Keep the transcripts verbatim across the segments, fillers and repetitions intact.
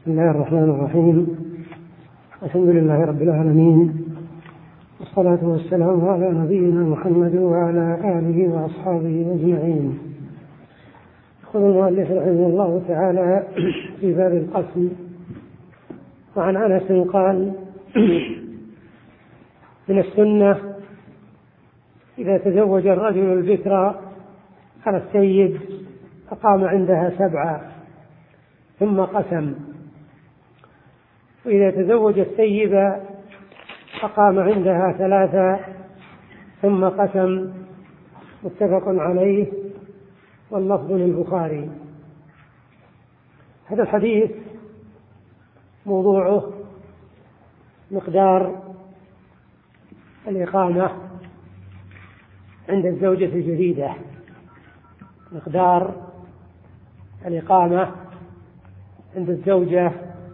بسم الله الرحمن الرحيم. الحمد لله رب العالمين، والصلاة والسلام على نبينا محمد وعلى آله وأصحابه أجمعين. يقول المؤلف رحمه الله تعالى في باب القسم: وعن أنس قال: من السنة إذا تزوج الرجل البكر على السيد فقام عندها سبعة ثم قسم، وإذا تزوج السيب فقام عندها ثلاثة ثم قسم. متفق عليه، واللفظ للبخاري. هذا الحديث موضوعه مقدار الإقامة عند الزوجة الجديدة، مقدار الإقامة عند الزوجة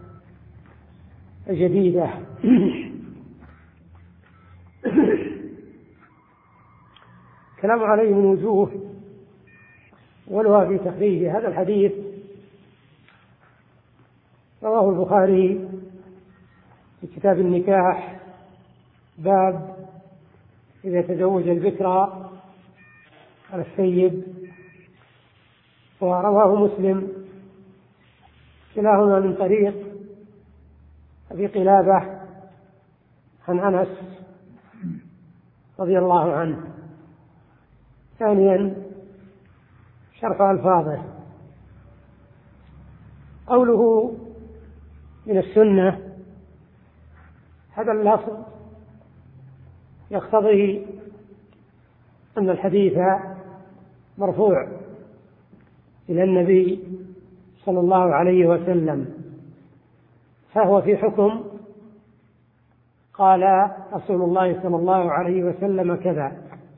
الجديدة. كلام عليه من وجوه، ولها في تخريج هذا الحديث. رواه البخاري في كتاب النكاح باب إذا تزوج البكر على السيد، ورواه مسلم كلاهما من طريق أبي قلابة عن أنس رضي الله عنه. ثانيا شرح ألفاظه. قوله من السنة، هذا اللفظ يقتضي أن الحديث مرفوع إلى النبي صلى الله عليه وسلم، فهو في حكم قال رسول الله صلى الله عليه وسلم كذا.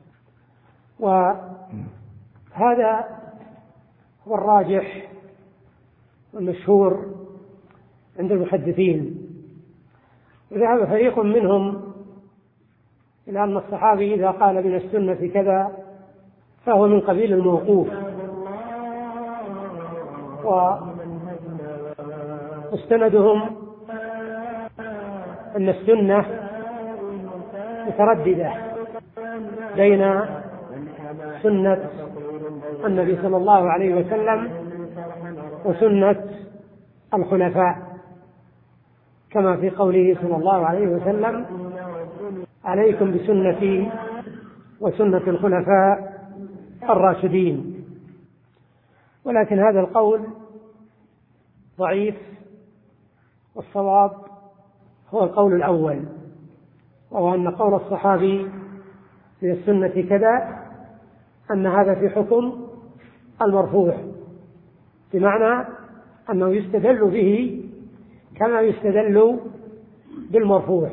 وهذا هو الراجح والمشهور عند المحدثين. وذهب فريق منهم إلى أن الصحابي إذا قال من السنة كذا فهو من قبيل الموقوف، ومستندهم أن السنة مترددة بين سنة النبي صلى الله عليه وسلم وسنة الخلفاء، كما في قوله صلى الله عليه وسلم: عليكم بسنتي وسنة الخلفاء الراشدين. ولكن هذا القول ضعيف، والصواب هو القول الأول، وهو أن قول الصحابي في السنة كذا أن هذا في حكم المرفوع، بمعنى أنه يستدل به كما يستدل بالمرفوع.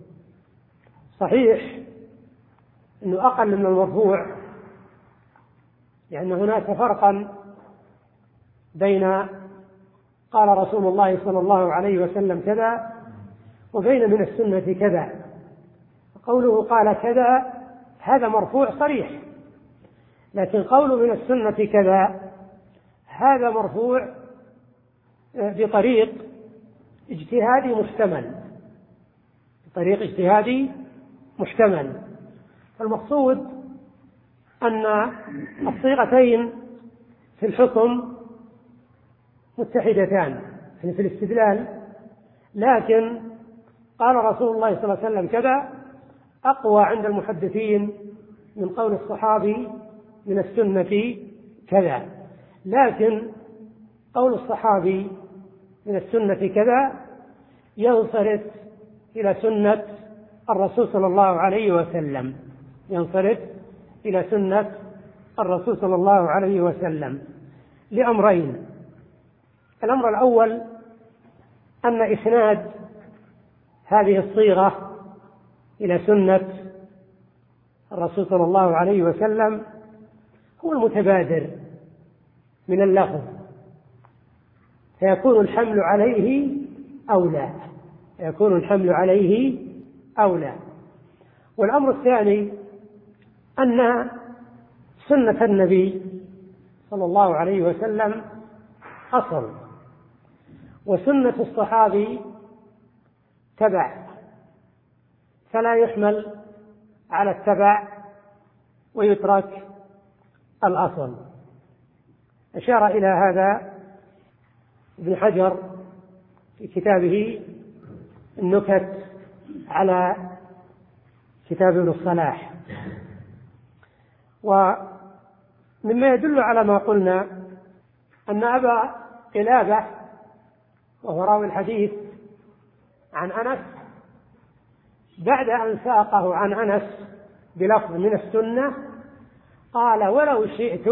صحيح أنه أقل من المرفوع، لأن هناك فرقا بين قال رسول الله صلى الله عليه وسلم كذا وبين من السنة كذا. قوله قال كذا هذا مرفوع صريح، لكن قوله من السنة كذا هذا مرفوع بطريق اجتهادي محتمل، بطريق اجتهادي محتمل. المقصود أن الصيغتين في الحكم متحدتان يعني في الاستدلال، لكن قال رسول الله صلى الله عليه وسلم كذا أقوى عند المحدثين من قول الصحابي من السنة كذا. لكن قول الصحابي من السنة كذا ينصرف إلى سنة الرسول صلى الله عليه وسلم، ينصرف إلى سنة الرسول صلى الله عليه وسلم لأمرين. الأمر الأول أن إسناد هذه الصيغة إلى سنة الرسول صلى الله عليه وسلم هو المتبادر من اللفظ، فيكون الحمل عليه أولى، يكون الحمل عليه أولى. والأمر الثاني أن سنة النبي صلى الله عليه وسلم أصل، وسنة الصحابي تبع، فلا يحمل على التبع ويترك الأصل. أشار إلى هذا ابن حجر في كتابه النكت على كتاب ابن الصلاح. ومما يدل على ما قلنا أن أبا قلابة وهو راوي الحديث عن أنس بعد أن ساقه عن أنس بلفظ من السنة قال: ولو شئت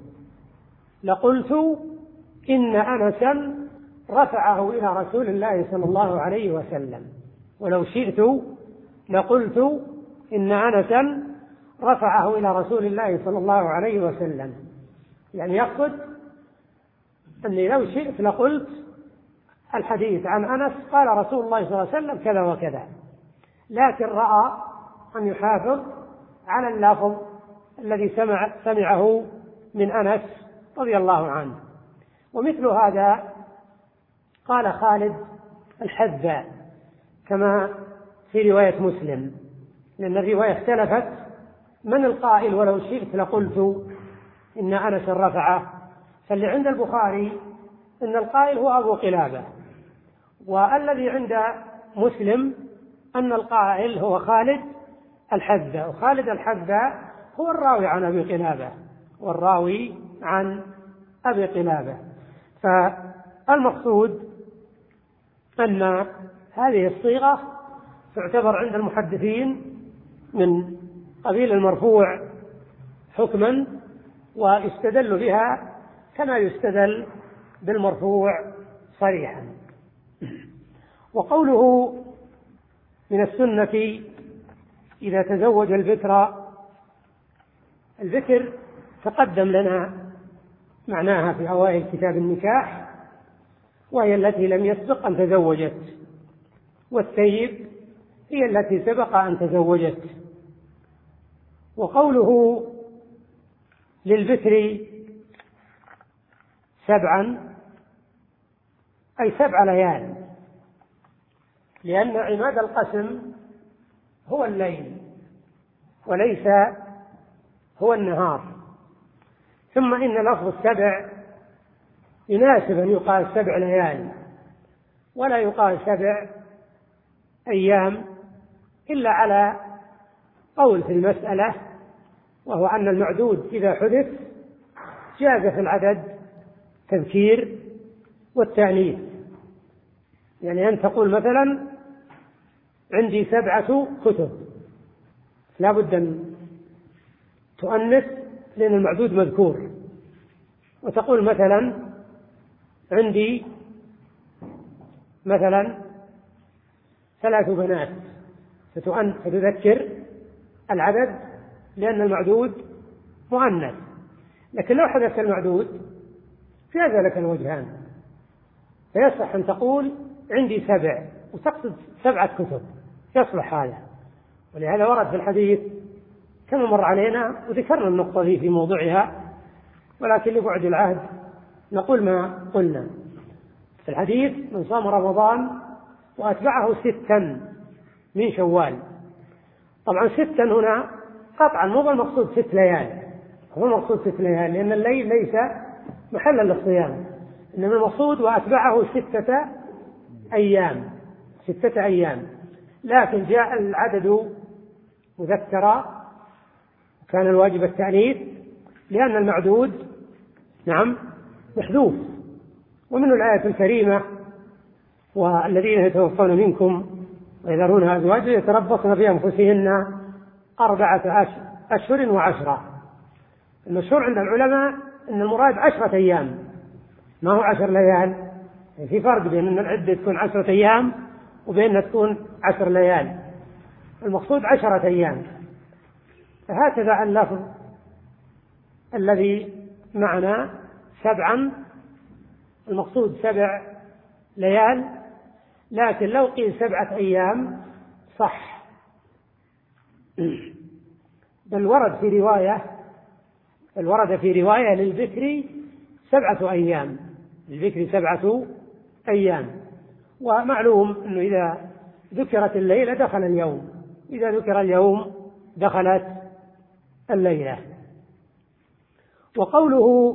لقلت إن أنسا رفعه إلى رسول الله صلى الله عليه وسلم. ولو شئت لقلت إن أنسا رفعه إلى رسول الله صلى الله عليه وسلم، يعني يقصد أني لو شئت لقلت الحديث عن أنس قال رسول الله صلى الله عليه وسلم كذا وكذا، لكن رأى أن يحافظ على اللفظ الذي سمع سمعه من أنس رضي الله عنه. ومثل هذا قال خالد الحذاء كما في رواية مسلم، لأن الرواية اختلفت من القائل ولو شئت لقلت إن أنس رفعه، فاللي عند البخاري إن القائل هو أبو قلابة، والذي عند مسلم أن القائل هو خالد الحذاء، وخالد الحذاء هو الراوي عن أبي قلابة والراوي عن أبي قلابة. فالمقصود أن هذه الصيغة تعتبر عند المحدثين من قبيل المرفوع حكما، ويستدل بها كما يستدل بالمرفوع صريحا. وقوله من السنة إذا تزوج البكر، البكر تقدم لنا معناها في أوائل كتاب النكاح، وهي التي لم يسبق أن تزوجت، والثيب هي التي سبق أن تزوجت. وقوله للبكر سبعا أي سبع ليال، لأن عماد القسم هو الليل وليس هو النهار. ثم إن لفظ السبع يناسب أن يقال سبع ليال ولا يقال سبع أيام إلا على قول في المسألة، وهو أن المعدود إذا حدث جاز في العدد تذكير والتأنيث. يعني أن تقول مثلا عندي سبعة كتب، لا بد أن تؤنث لأن المعدود مذكور، وتقول مثلا عندي مثلا ثلاث بنات، فتذكر العدد لأن المعدود مؤنث. لكن لو حدث المعدود في ذلك الوجهان، فيصح أن تقول عندي سبع وتقصد سبعة كتب، يصلح هذا. ولهذا ورد في الحديث كما مر علينا وذكرنا النقطة دي في موضوعها، ولكن لبعد العهد نقول ما قلنا في الحديث: من صام رمضان وأتبعه ستا من شوال. طبعا ستا هنا قطعا مو المقصود ست ليال، هو المقصود ست ليال لأن الليل ليس محلا للصيام، إنما المقصود وأتبعه ستة أيام ستة أيام. لكن جاء العدد مذكرا وكان الواجب التأنيث لأن المعدود نعم محذوف. ومن الآية الكريمة: والذين يتوفون منكم ويذرون أزواجا يتربصن بأنفسهن أربعة أشهر وعشرة. المشهور عند العلماء أن المراد عشرة أيام ما هو عشر ليال، يعني في فرق بين أن العدة تكون عشرة أيام وبين أن تكون عشر ليال. المقصود عشرة أيام. فهكذا اللفظ الذي معنا سبعا المقصود سبع ليال، لكن لو قيل سبعة أيام صح. بل ورد في رواية بل ورد في رواية للذكر سبعة أيام، للذكر سبعة أيام. ومعلوم أنه إذا ذكرت الليلة دخل اليوم، إذا ذكر اليوم دخلت الليلة. وقوله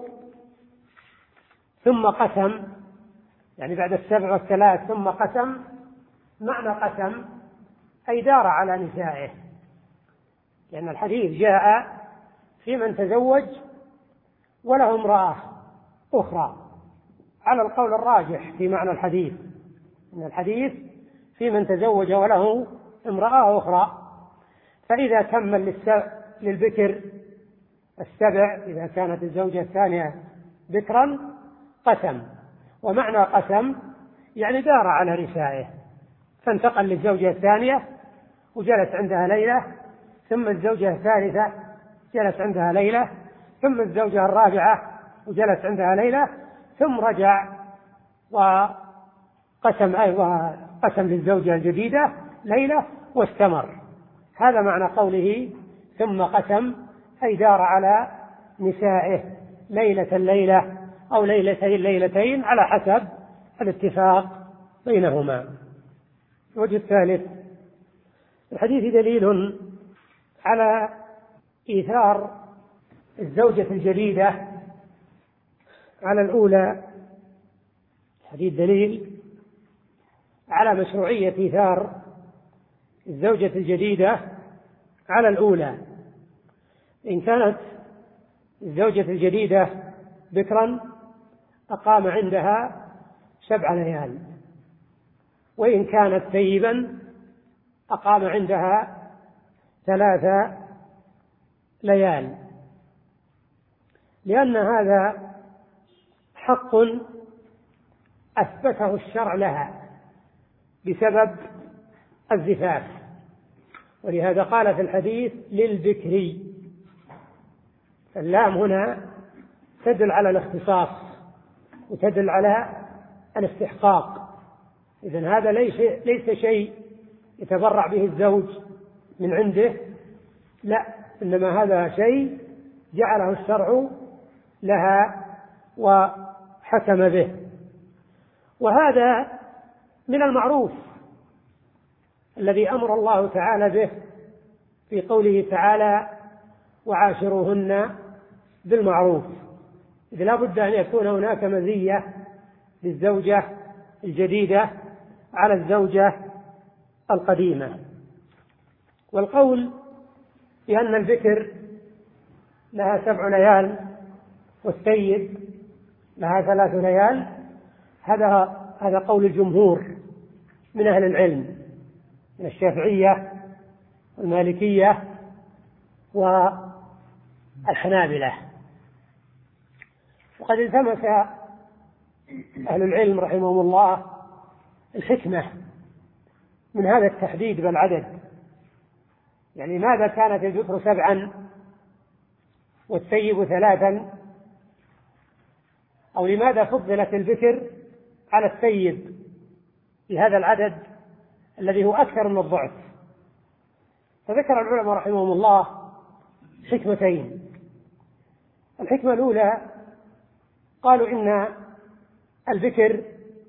ثم قسم، يعني بعد السبع والثلاث ثم قسم، معنى قسم أي دار على نسائه، لأن الحديث جاء في من تزوج وله امرأة أخرى، على القول الراجح في معنى الحديث، إن الحديث في من تزوج وله امرأة أخرى. فإذا كمل للبكر السبع، إذا كانت الزوجة الثانية بكرا قسم. ومعنى قسم يعني دار على نسائه، فانتقل للزوجة الثانية وجلس عندها ليلة، ثم الزوجة الثالثة جلس عندها ليلة، ثم الزوجة الرابعة وجلس عندها ليلة، ثم رجع وقسم أيضا قسم للزوجة الجديدة ليلة واستمر. هذا معنى قوله ثم قسم، أي دار على نسائه ليلة الليلة أو ليلتين الليلتين على حسب الاتفاق بينهما. الوجه الثالث، الحديث دليل على إيثار الزوجة الجديدة على الأولى. الحديث دليل على مشروعية إيثار الزوجة الجديدة على الأولى. إن كانت الزوجة الجديدة بكرا أقام عندها سبع ليال، وإن كانت ثيبا أقام عندها ثلاث ليال، لأن هذا حق أثبته الشرع لها بسبب الزفاف. ولهذا قال في الحديث للبكري، اللام هنا تدل على الاختصاص وتدل على الاستحقاق. إذن هذا ليس, ليس شيء يتبرع به الزوج من عنده، لا، إنما هذا شيء جعله الشرع لها وحكم به. وهذا من المعروف الذي أمر الله تعالى به في قوله تعالى وعاشروهن بالمعروف، إذ لا بد أن يكون هناك مزية للزوجة الجديدة على الزوجة القديمة. والقول بأن البكر لها سبع ليال والثيب لها ثلاث ليال، هذا هذا قول الجمهور من أهل العلم من الشافعية والمالكية والحنابلة. وقد التمس أهل العلم رحمهم الله الحكمة من هذا التحديد بالعدد، يعني ماذا كانت البكر سبعا والثيب ثلاثا، أو لماذا فضلت البكر على الثيب بهذا العدد الذي هو أكثر من الضعف. فذكر العلماء رحمهم الله حكمتين. الحكمة الأولى قالوا إن البكر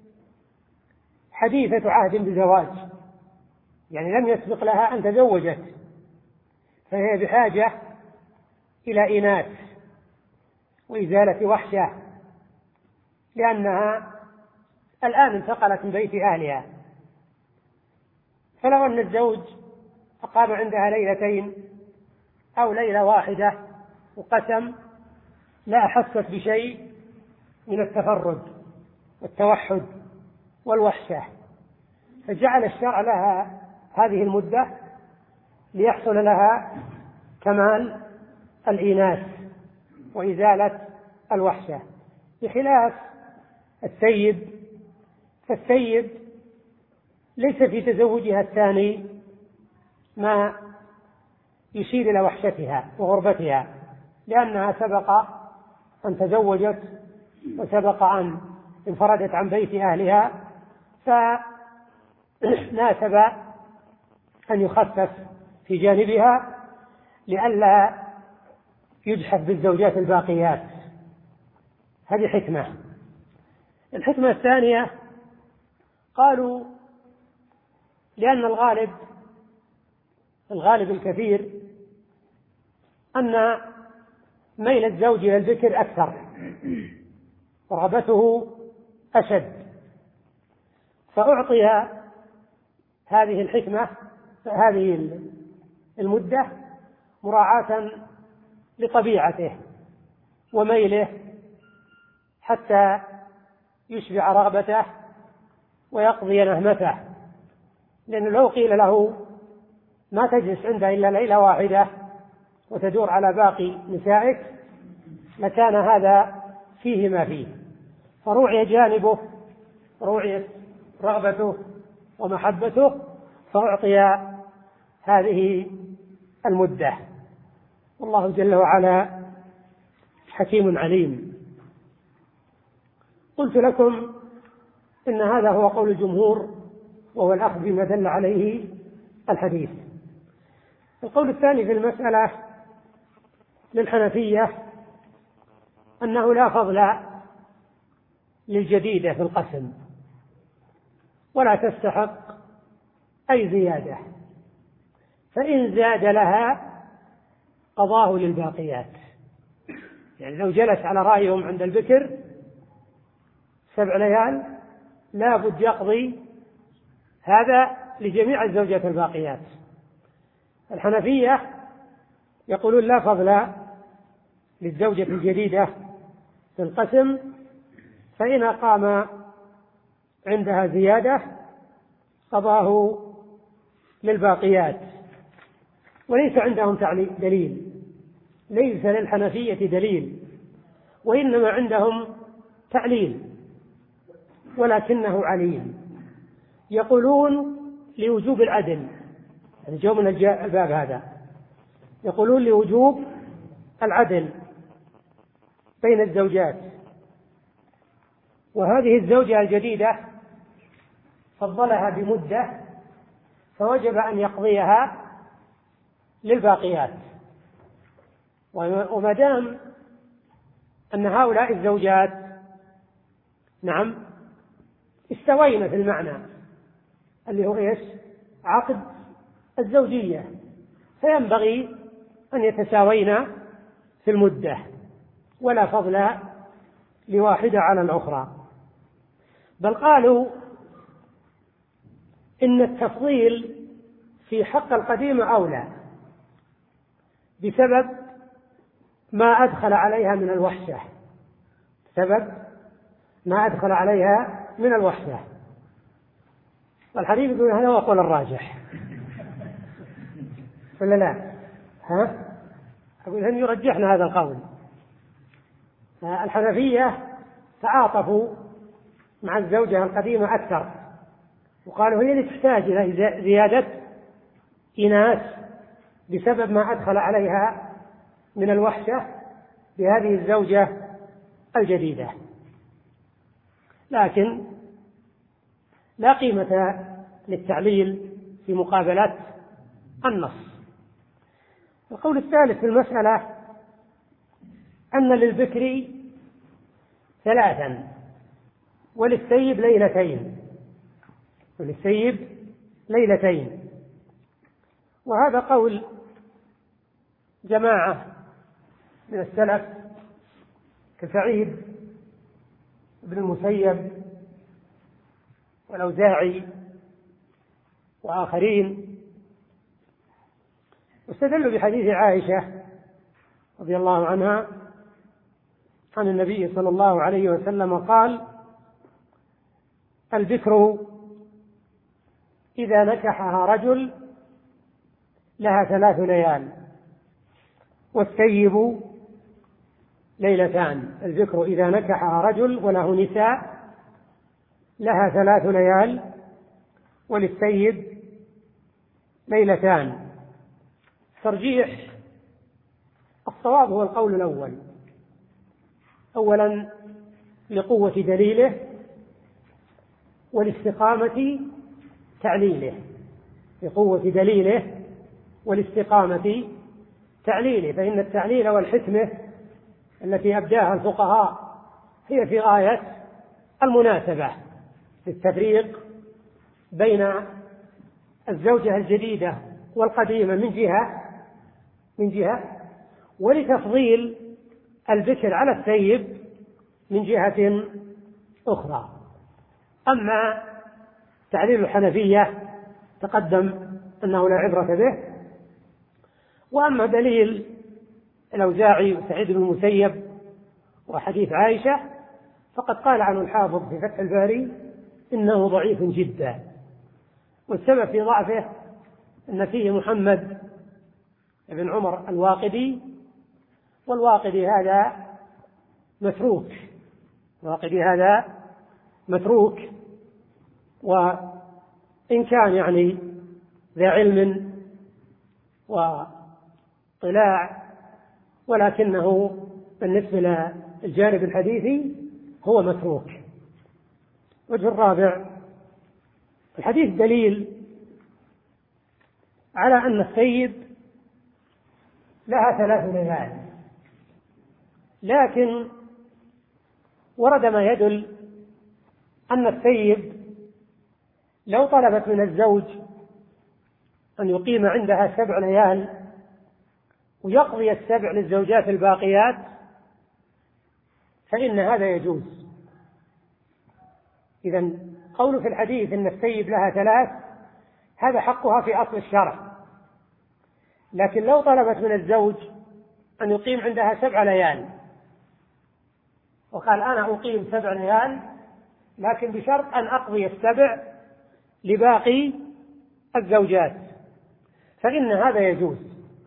حديثة عهد بزواج، يعني لم يسبق لها أن تزوجت، فهي بحاجة إلى إناث وإزالة وحشة، لأنها الآن انتقلت من بيت أهلها. فلو أن الزوج أقام عندها ليلتين أو ليلة واحدة وقسم لا أحست بشيء من التفرد والتوحد والوحشة، فجعل الشرع لها هذه المدة ليحصل لها كمال الإناث وإزالة الوحشة، بخلاف الثيب. فالثيب ليس في تزوجها الثاني ما يشير إلى وحشتها وغربتها، لأنها سبق أن تزوجت وسبق أن انفردت عن بيت أهلها، فناسب أن يخفف في جانبها لئلا يجحف بالزوجات الباقيات. هذه حكمة. الحكمة الثانية قالوا لأن الغالب الغالب الكثير أن ميل الزوج إلى البكر أكثر ورغبته أشد، فأعطي هذه الحكمة هذه المدة مراعاة لطبيعته وميله حتى يشبع رغبته ويقضي نهمته، لأنه لو قيل له ما تجلس عنده إلا ليلة واحدة وتدور على باقي نسائك لكان هذا فيه ما فيه، فروعي جانبه روعي رغبته ومحبته فأعطي هذه المدة. والله جل وعلا حكيم عليم. قلت لكم إن هذا هو قول الجمهور وهو الأخذ بما دل عليه الحديث. القول الثاني في المسألة للحنفية أنه لا فضل للجديدة في القسم ولا تستحق أي زيادة، فإن زاد لها قضاه للباقيات. يعني لو جلس على رأيهم عند البكر سبع ليال لا بد يقضي هذا لجميع الزوجات الباقيات. الحنفية يقولون لا فضل للزوجة الجديدة في القسم، فإن قام عندها زيادة قضاه للباقيات. وليس عندهم دليل، ليس للحنفية دليل، وإنما عندهم تعليل ولكنه عليم. يقولون لوجوب العدل، يعني جو من الباب هذا، يقولون لوجوب العدل بين الزوجات، وهذه الزوجة الجديدة فضلها بمدة فوجب أن يقضيها للباقيات. وما دام أن هؤلاء الزوجات نعم استوينا في المعنى اللي هو إيش؟ عقد الزوجية، فينبغي أن يتساوينا في المدة ولا فضل لواحدة على الأخرى. بل قالوا إن التفضيل في حق القديم أولى بسبب ما أدخل عليها من الوحشة، سبب ما أدخل عليها من الوحشة. والحديث يقول هذا هو قول الراجح ولا لا؟ ها؟ أقول هم يرجحنا هذا القول. الحنفية تعاطفوا مع الزوجة القديمة أكثر وقالوا هي اللي تحتاج إلى زيادة إناث بسبب ما أدخل عليها من الوحشة بهذه الزوجة الجديدة، لكن لا قيمة للتعليل في مقابلة النص. القول الثالث في المسألة أن للبكر ثلاثا وللسيب ليلتين وللسيب ليلتين وهذا قول جماعة من السلف كسعيد بن المسيب والأوزاعي وآخرين، واستدلوا بحديث عائشة رضي الله عنها عن النبي صلى الله عليه وسلم قال: البكر إذا نكحها رجل لها ثلاث ليال والسيب ليلتان. البكر إذا نكحها رجل وله نساء لها ثلاث ليال وللسيب ليلتان. ترجيح الصواب هو القول الأول، أولا لقوة دليله ولاستقامة تعليله، لقوة دليله والاستقامة تعليله، فإن التعليل والحكمة التي أبداها الفقهاء هي في غاية المناسبة للتفريق بين الزوجة الجديدة والقديمة من جهة من جهة ولتفضيل البكر على الثيب من جهة أخرى. أما تعليل الحنفية تقدم أنه لا عبرة به. وأما دليل الأوزاعي وسعيد بن المسيب وحديث عائشة فقد قال عنه الحافظ في فتح الباري إنه ضعيف جدا، والسبب في ضعفه أن فيه محمد بن عمر الواقدي، والواقدي هذا متروك الواقدي هذا متروك وإن كان يعني ذا علم واطلاع، ولكنه بالنسبة للجانب الحديثي هو متروك. وجه الرابع: الحديث دليل على أن الثيب لها ثلاث ليال، لكن ورد ما يدل أن الثيب لو طلبت من الزوج أن يقيم عندها سبع ليال ويقضي السبع للزوجات الباقيات فإن هذا يجوز. إذن قول في الحديث أن الثيب لها ثلاث هذا حقها في أصل الشرع، لكن لو طلبت من الزوج أن يقيم عندها سبع ليال وقال أنا أقيم سبع ليال لكن بشرط أن أقضي السبع لباقي الزوجات فإن هذا يجوز.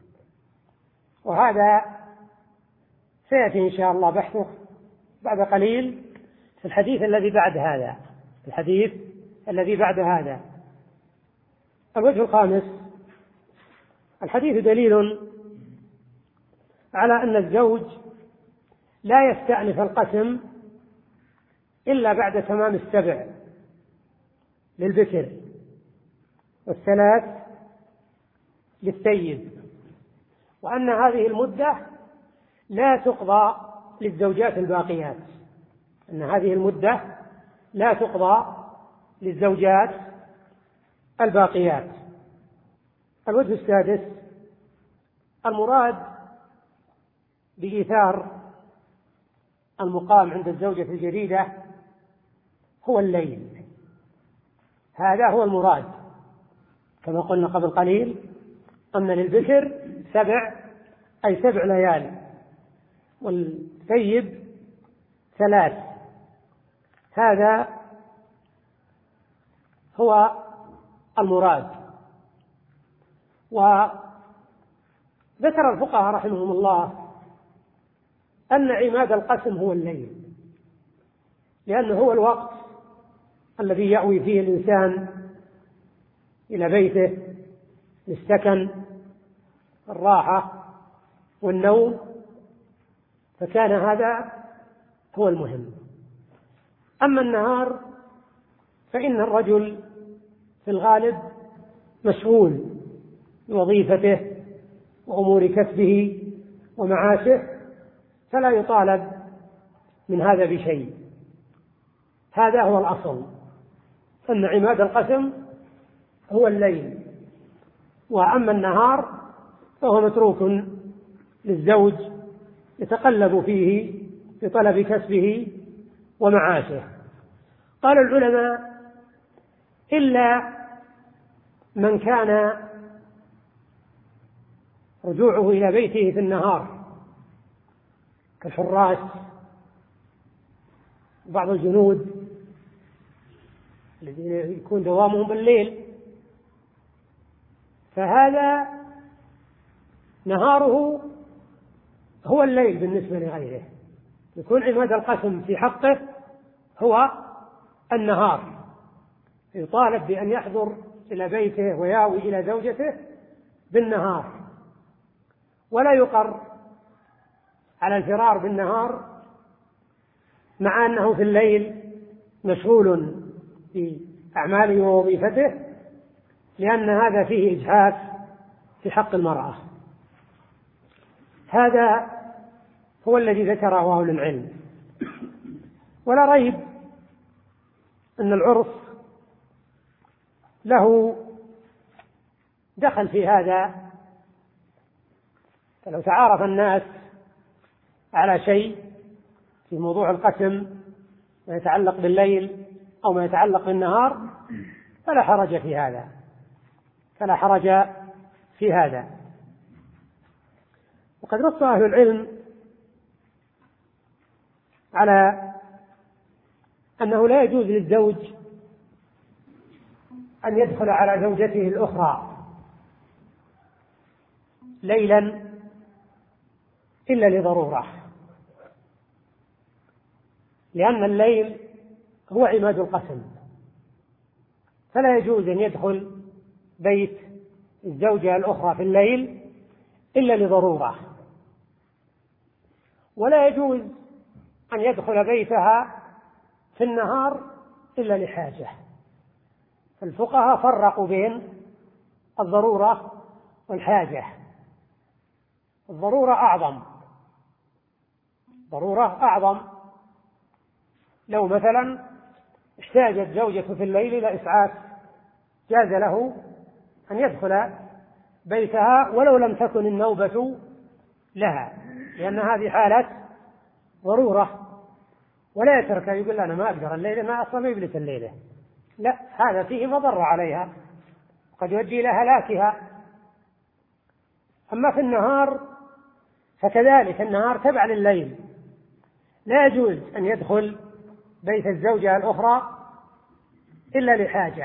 وهذا سيأتي إن شاء الله بحثه بعد قليل في الحديث الذي بعد هذا في الحديث الذي بعد هذا. الوجه الخامس: الحديث دليل على أن الزوج لا يستأنف القسم إلا بعد تمام السبع للبكر والثلاث للثيب، وأن هذه المدة لا تقضى للزوجات الباقيات أن هذه المدة لا تقضى للزوجات الباقيات. الوجه السادس: المراد بإيثار المقام عند الزوجة الجديدة هو الليل، هذا هو المراد، كما قلنا قبل قليل أن للبكر سبع أي سبع ليال والثيب ثلاث، هذا هو المراد. وذكر الفقهاء رحمهم الله أن عماد القسم هو الليل، لأنه هو الوقت الذي يأوي فيه الإنسان إلى بيته للسكن الراحة والنوم، فكان هذا هو المهم. أما النهار فإن الرجل في الغالب مشغول بوظيفته وأمور كسبه ومعاشه فلا يطالب من هذا بشيء، هذا هو الأصل، أن عماد القسم هو الليل، وأما النهار فهو متروك للزوج يتقلب فيه بطلب كسبه ومعاشه. قال العلماء: إلا من كان رجوعه إلى بيته في النهار كالحراس بعض الجنود الذين يكون دوامهم بالليل، فهذا نهاره هو الليل بالنسبة لغيره، يكون عماد القسم في حقه هو النهار، يطالب بأن يحضر إلى بيته وياوي إلى زوجته بالنهار، ولا يقر على الفرار بالنهار مع أنه في الليل مشغول في أعماله ووظيفته، لأن هذا فيه إجحاف في حق المرأة. هذا هو الذي ذكره أهل العلم. ولا ريب أن العرف له دخل في هذا، فلو تعارف الناس على شيء في موضوع القسم ما يتعلق بالليل أو ما يتعلق بالنهار فلا حرج في هذا فلا حرج في هذا وقد نص أهل العلم على أنه لا يجوز للزوج أن يدخل على زوجته الأخرى ليلا إلا لضرورة، لأن الليل هو عماد القسم، فلا يجوز أن يدخل بيت الزوجة الأخرى في الليل إلا لضرورة، ولا يجوز أن يدخل بيتها في النهار إلا لحاجة. الفقهاء فرقوا بين الضرورة والحاجة. الضرورة أعظم ضرورة أعظم لو مثلا احتاجت زوجته في الليل إلى إسعاف جاز له أن يدخل بيتها ولو لم تكن النوبة لها، لأن هذه حالة ضرورة، ولا يترك يقول أنا ما أقدر الليلة، ما أصلا يبلت الليلة، لا، هذا فيه مضرة عليها قد يؤدي إلى هلاكها. أما في النهار فكذلك، النهار تبع لليل، لا يجوز أن يدخل بيت الزوجة الأخرى إلا لحاجة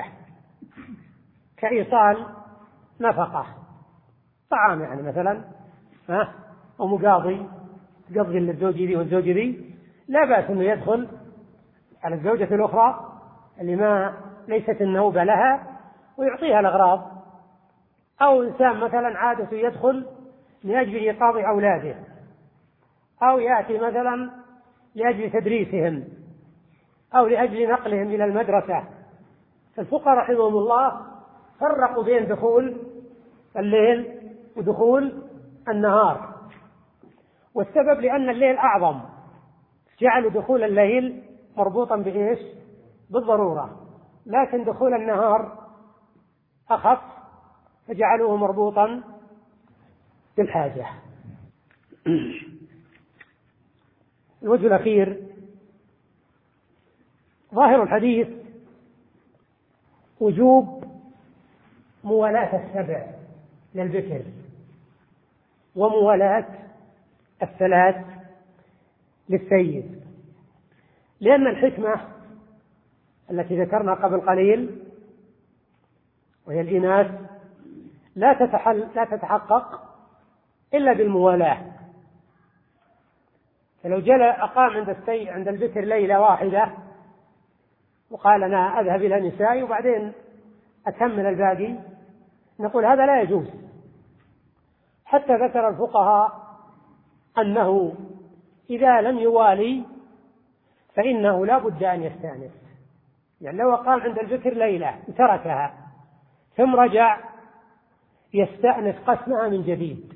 كإيصال نفقة طعام يعني مثلا ها أو مقاضي تقضي للزوج ذي والزوج ذي، لا بأس أنه يدخل على الزوجة الأخرى اللي ما ليست النوبة لها ويعطيها الأغراض، أو إنسان مثلا عادة يدخل لأجل إيقاظ أولاده أو يأتي مثلا لأجل تدريسهم أو لأجل نقلهم إلى المدرسة. فالفقهاء رحمهم الله فرقوا بين دخول الليل ودخول النهار، والسبب لأن الليل أعظم، جعلوا دخول الليل مربوطا بإيش؟ بالضرورة، لكن دخول النهار أخف فجعلوه مربوطا بالحاجة. الوجه الأخير، ظاهر الحديث وجوب موالاة السبع للبكر وموالاة الثلاث للسيد، لأن الحكمة التي ذكرنا قبل قليل وهي الإناث لا تتحل لا تتحقق إلا بالموالاة. فلو جل أقام عند السيد عند البكر ليلة واحدة وقال أنا أذهب إلى نسائي وبعدين أكمل الباقي، نقول هذا لا يجوز. حتى ذكر الفقهاء أنه إذا لم يوالي فإنه لا بد أن يستأنف، يعني لو قام عند البكر ليلة تركها ثم رجع يستأنف قسمها من جديد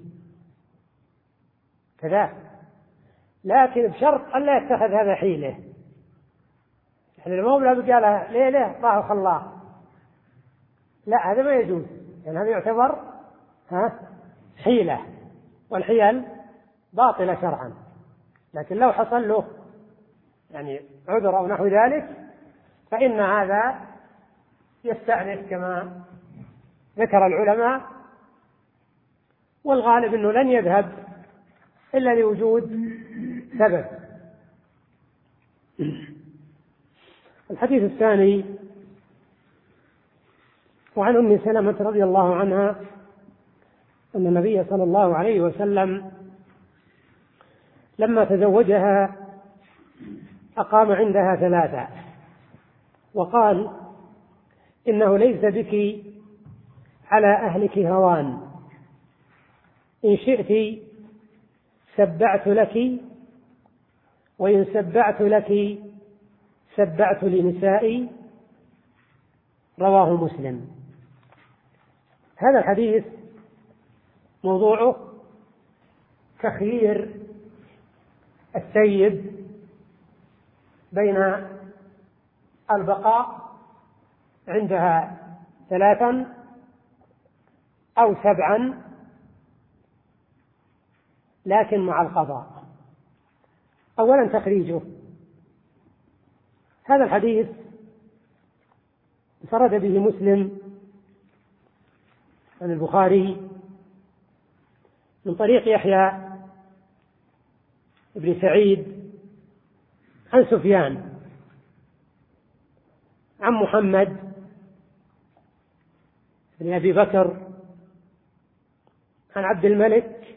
كذا، لكن بشرط أن لا يتخذ هذا حيلة، يعني المولى بقالها ليلة الله خلاه، لا هذا ما يجوز، يعني هذا يعتبر ها حيلة، والحيل باطلة شرعا. لكن لو حصل له يعني عذر أو نحو ذلك فإن هذا يستأنف كما ذكر العلماء، والغالب أنه لن يذهب إلا لوجود سبب. الحديث الثاني، وعن أم سلمة رضي الله عنها أن النبي صلى الله عليه وسلم لما تزوجها أقام عندها ثلاثة وقال إنه ليس بك على أهلك هوان، إن شئت سبعت لك، وإن سبعت لك سبعت لنسائي، رواه مسلم. هذا الحديث موضوعه تخيير السيد بين البقاء عندها ثلاثا أو سبعا لكن مع القضاء. أولا تخريجه. هذا الحديث انفرد به مسلم عن البخاري من طريق يحيى بن سعيد عن سفيان عن محمد بن أبي بكر عن عبد الملك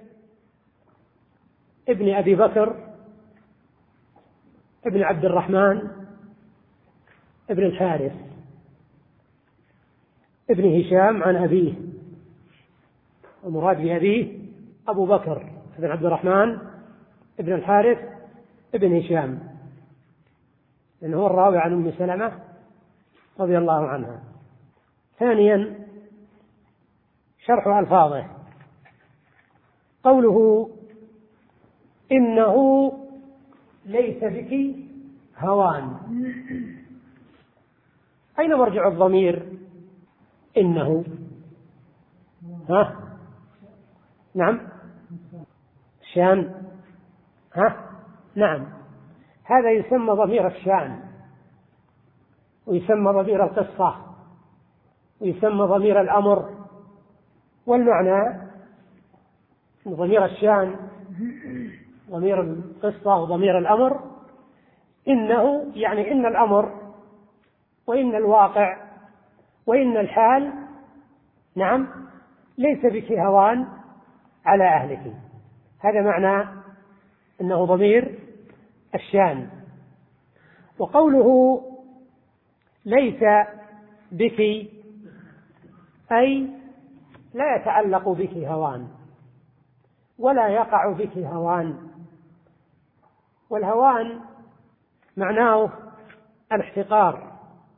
ابن أبي بكر ابن عبد الرحمن ابن الحارث ابن هشام عن أبيه. المراد بأبيه أبو بكر ابن عبد الرحمن ابن الحارث ابن هشام، لأنه هو الراوي عن أم سلمة رضي الله عنها. ثانيا شرح ألفاظه. قوله إنه ليس بك هوان، أين مرجع الضمير؟ إنه ها نعم شان ها نعم هذا يسمى ضمير الشان، ويسمى ضمير القصة، ويسمى ضمير الأمر. والمعنى ضمير الشان ضمير القصة وضمير الأمر إنه يعني إن الأمر وإن الواقع وإن الحال نعم ليس بك هوان على أهلك. هذا معنى إنه ضمير الشان. وقوله ليس بك أي لا يتعلق بك هوان ولا يقع بك هوان. والهوان معناه الاحتقار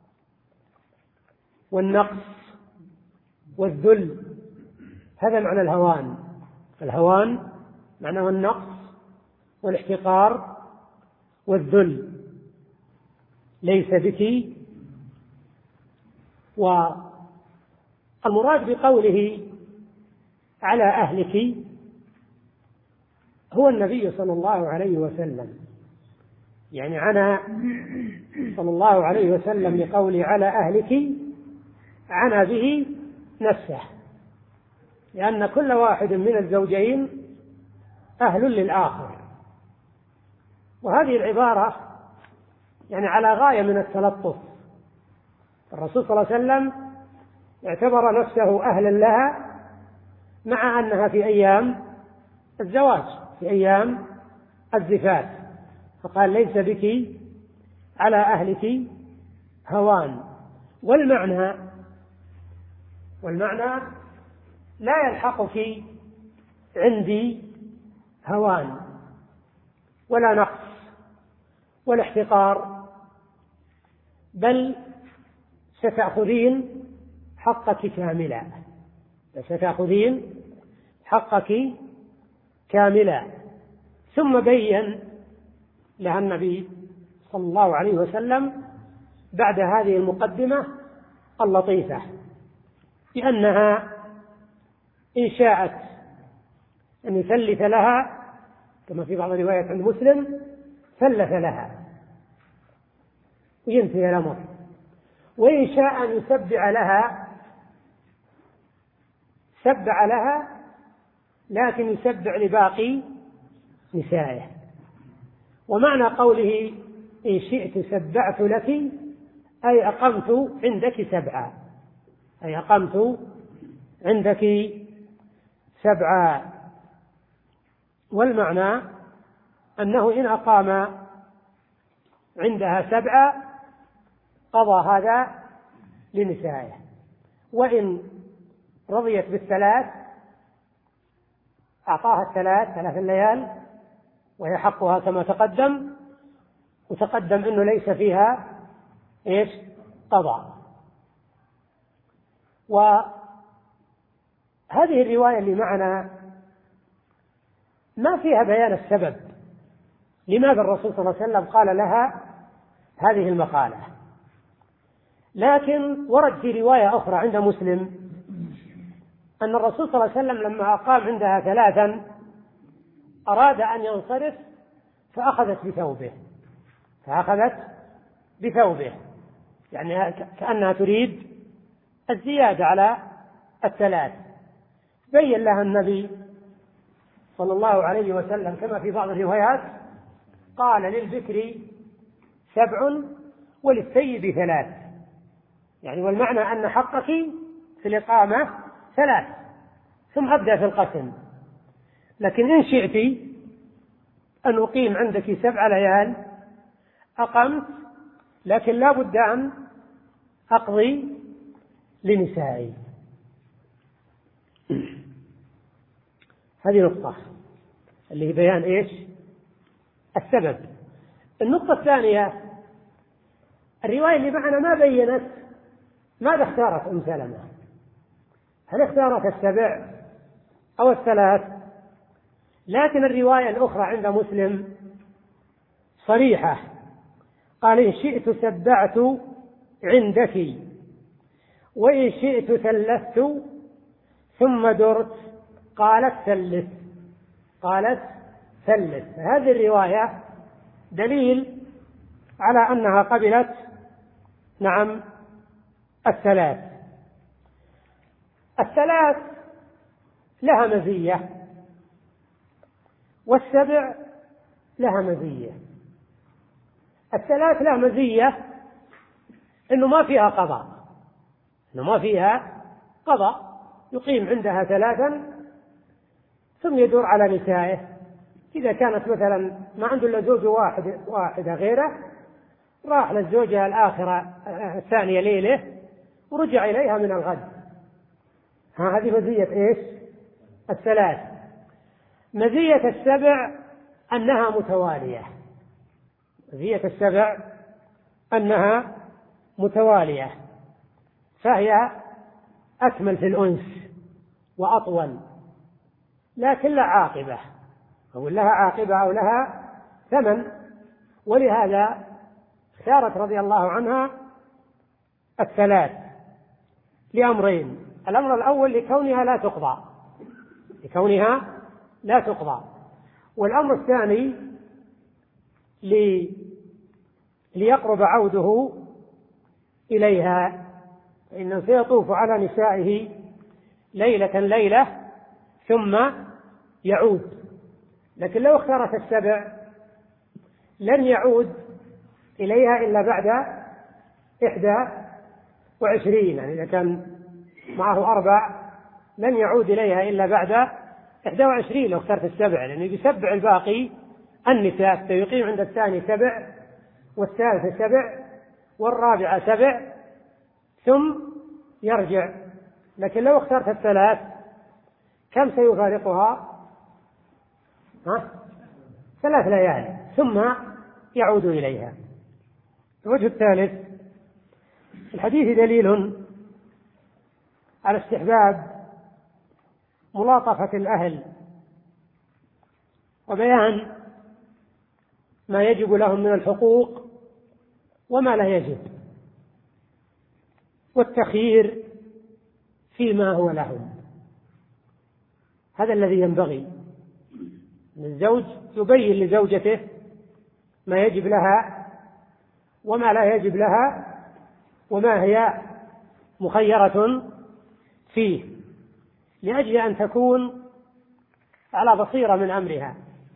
والنقص والذل، هذا معنى الهوان. الهوان معناه النقص والاحتقار والذل. ليس بك. والمراد بقوله على أهلك هو النبي صلى الله عليه وسلم، يعني عنا صلى الله عليه وسلم بقوله على أهلك عنا به نفسه، لأن كل واحد من الزوجين أهل للآخر. وهذه العبارة يعني على غاية من التلطف. الرسول صلى الله عليه وسلم اعتبر نفسه أهلا لها مع أنها في أيام الزواج، في أيام الزفاف، فقال ليس بك على أهلك هوان. والمعنى والمعنى لا يلحقك عندي هوان ولا نقص ولا احتقار، بل ستأخذين حقك كاملا، ستأخذين حقك كاملا. ثم بين لها النبي صلى الله عليه وسلم بعد هذه المقدمة اللطيفة بأنها إن شاءت أن يثلث لها كما في بعض الروايات عند مسلم ثلث لها وينتهي الأمر، وإن شاء أن يسبع لها سبع لها، لكن يسبع لباقي نسائه. ومعنى قوله إن شئت سبعت لك أي أقمت عندك سبعا، أي أقمت عندك سبعا. والمعنى أنه إن أقام عندها سبعا قضى هذا لنسائه، وإن رضيت بالثلاث أعطاها الثلاث ثلاث الليال وهي حقها كما تقدم، وتقدم أنه ليس فيها إيش قضاء. وهذه الرواية اللي معنا ما فيها بيان السبب لماذا الرسول صلى الله عليه وسلم قال لها هذه المقالة، لكن ورد في رواية أخرى عند مسلم أن الرسول صلى الله عليه وسلم لما أقام عندها ثلاثا أراد أن ينصرف فأخذت بثوبه فأخذت بثوبه يعني كأنها تريد الزيادة على الثلاث. بين لها النبي صلى الله عليه وسلم كما في بعض الروايات قال للبكر سبع وللثيب ثلاث، يعني والمعنى أن حقك في الإقامة ثلاث ثم أبدأ في القسم، لكن إن شئت أن أقيم عندك سبع ليال أقمت، لكن لا بد أن أقضي لنسائي. هذه نقطة اللي هي بيان إيش السبب. النقطة الثانية الرواية اللي معنا ما بينت ماذا اختارت أم سلمة، هل اختارت السبع أو الثلاث؟ لكن الرواية الأخرى عند مسلم صريحة، قال إن شئت سبعت عندك وإن شئت ثلثت ثم درت، قالت ثلث قالت ثلث. هذه الرواية دليل على أنها قبلت نعم الثلاث. الثلاث لها مزية والسبع لها مزية. الثلاث لها مزية إنه ما فيها قضاء، إنه ما فيها قضاء، يقيم عندها ثلاثا ثم يدور على نسائه. إذا كانت مثلا ما عنده إلا زوج واحد واحدة غيره راح للزوجة الآخرة الثانية ليلة ورجع إليها من الغد. ها هذه مزية إيش الثلاث. مزية السبع أنها متوالية، مزية السبع أنها متوالية، فهي أكمل في الأنس وأطول، لكن لا عاقبة أو لها عاقبة أو لها ثمن. ولهذا اختارت رضي الله عنها الثلاث لأمرين: الأمر الأول لكونها لا تقضى لكونها لا تقضى والأمر الثاني لي ليقرب عوده إليها، فإنه سيطوف على نسائه ليلة ليلة ثم يعود. لكن لو اختارت السبع لن يعود إليها إلا بعد إحدى وعشرين، يعني إذا كان معه أربع لن يعود إليها إلا بعد إحدى وعشرين لو اختارت السبع، لأنه يسبع الباقي النساء، فيقيم عند الثاني سبع والثالث سبع والرابعة سبع ثم يرجع. لكن لو اخترت الثلاث كم سيفارقها؟ ها؟ ثلاث ليالي ثم يعود إليها. الوجه الثالث: الحديث دليل على استحباب ملاطفة الأهل وبيان ما يجب لهم من الحقوق وما لا يجب، والتخيير فيما هو لهم. هذا الذي ينبغي أن الزوج يبين لزوجته ما يجب لها وما لا يجب لها وما هي مخيرة فيه، لأجل أن تكون على بصيرة من أمرها،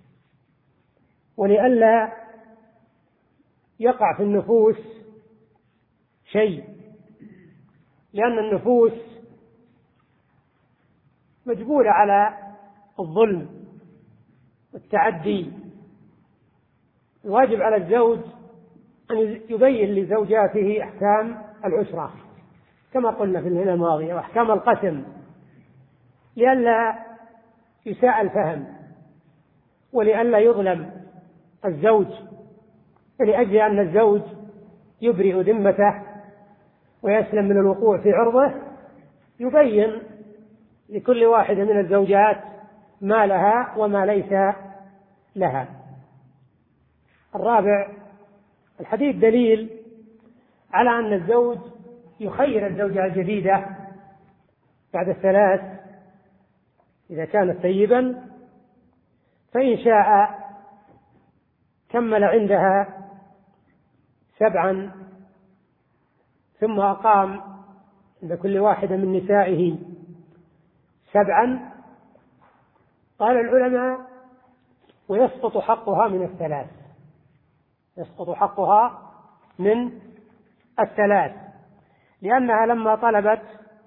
ولئلا يقع في النفوس شيء، لأن النفوس مجبولة على الظلم والتعدي. الواجب على الزوج أن يبين لزوجاته أحكام العشرة كما قلنا في الليلة الماضية وأحكام القسم، لئلا يساء الفهم ولئلا يظلم الزوج، ولأجل أن الزوج يبرئ ذمته ويسلم من الوقوع في عرضه يبين لكل واحد من الزوجات ما لها وما ليس لها. الرابع: الحديث دليل على أن الزوج يخير الزوجة الجديدة بعد الثلاث إذا كانت طيبا، فإن شاء كمل عندها سبعا ثم أقام عند كل واحدة من نسائه سبعا. قال العلماء: ويسقط حقها من الثلاث، يسقط حقها من الثلاث، لأنها لما طلبت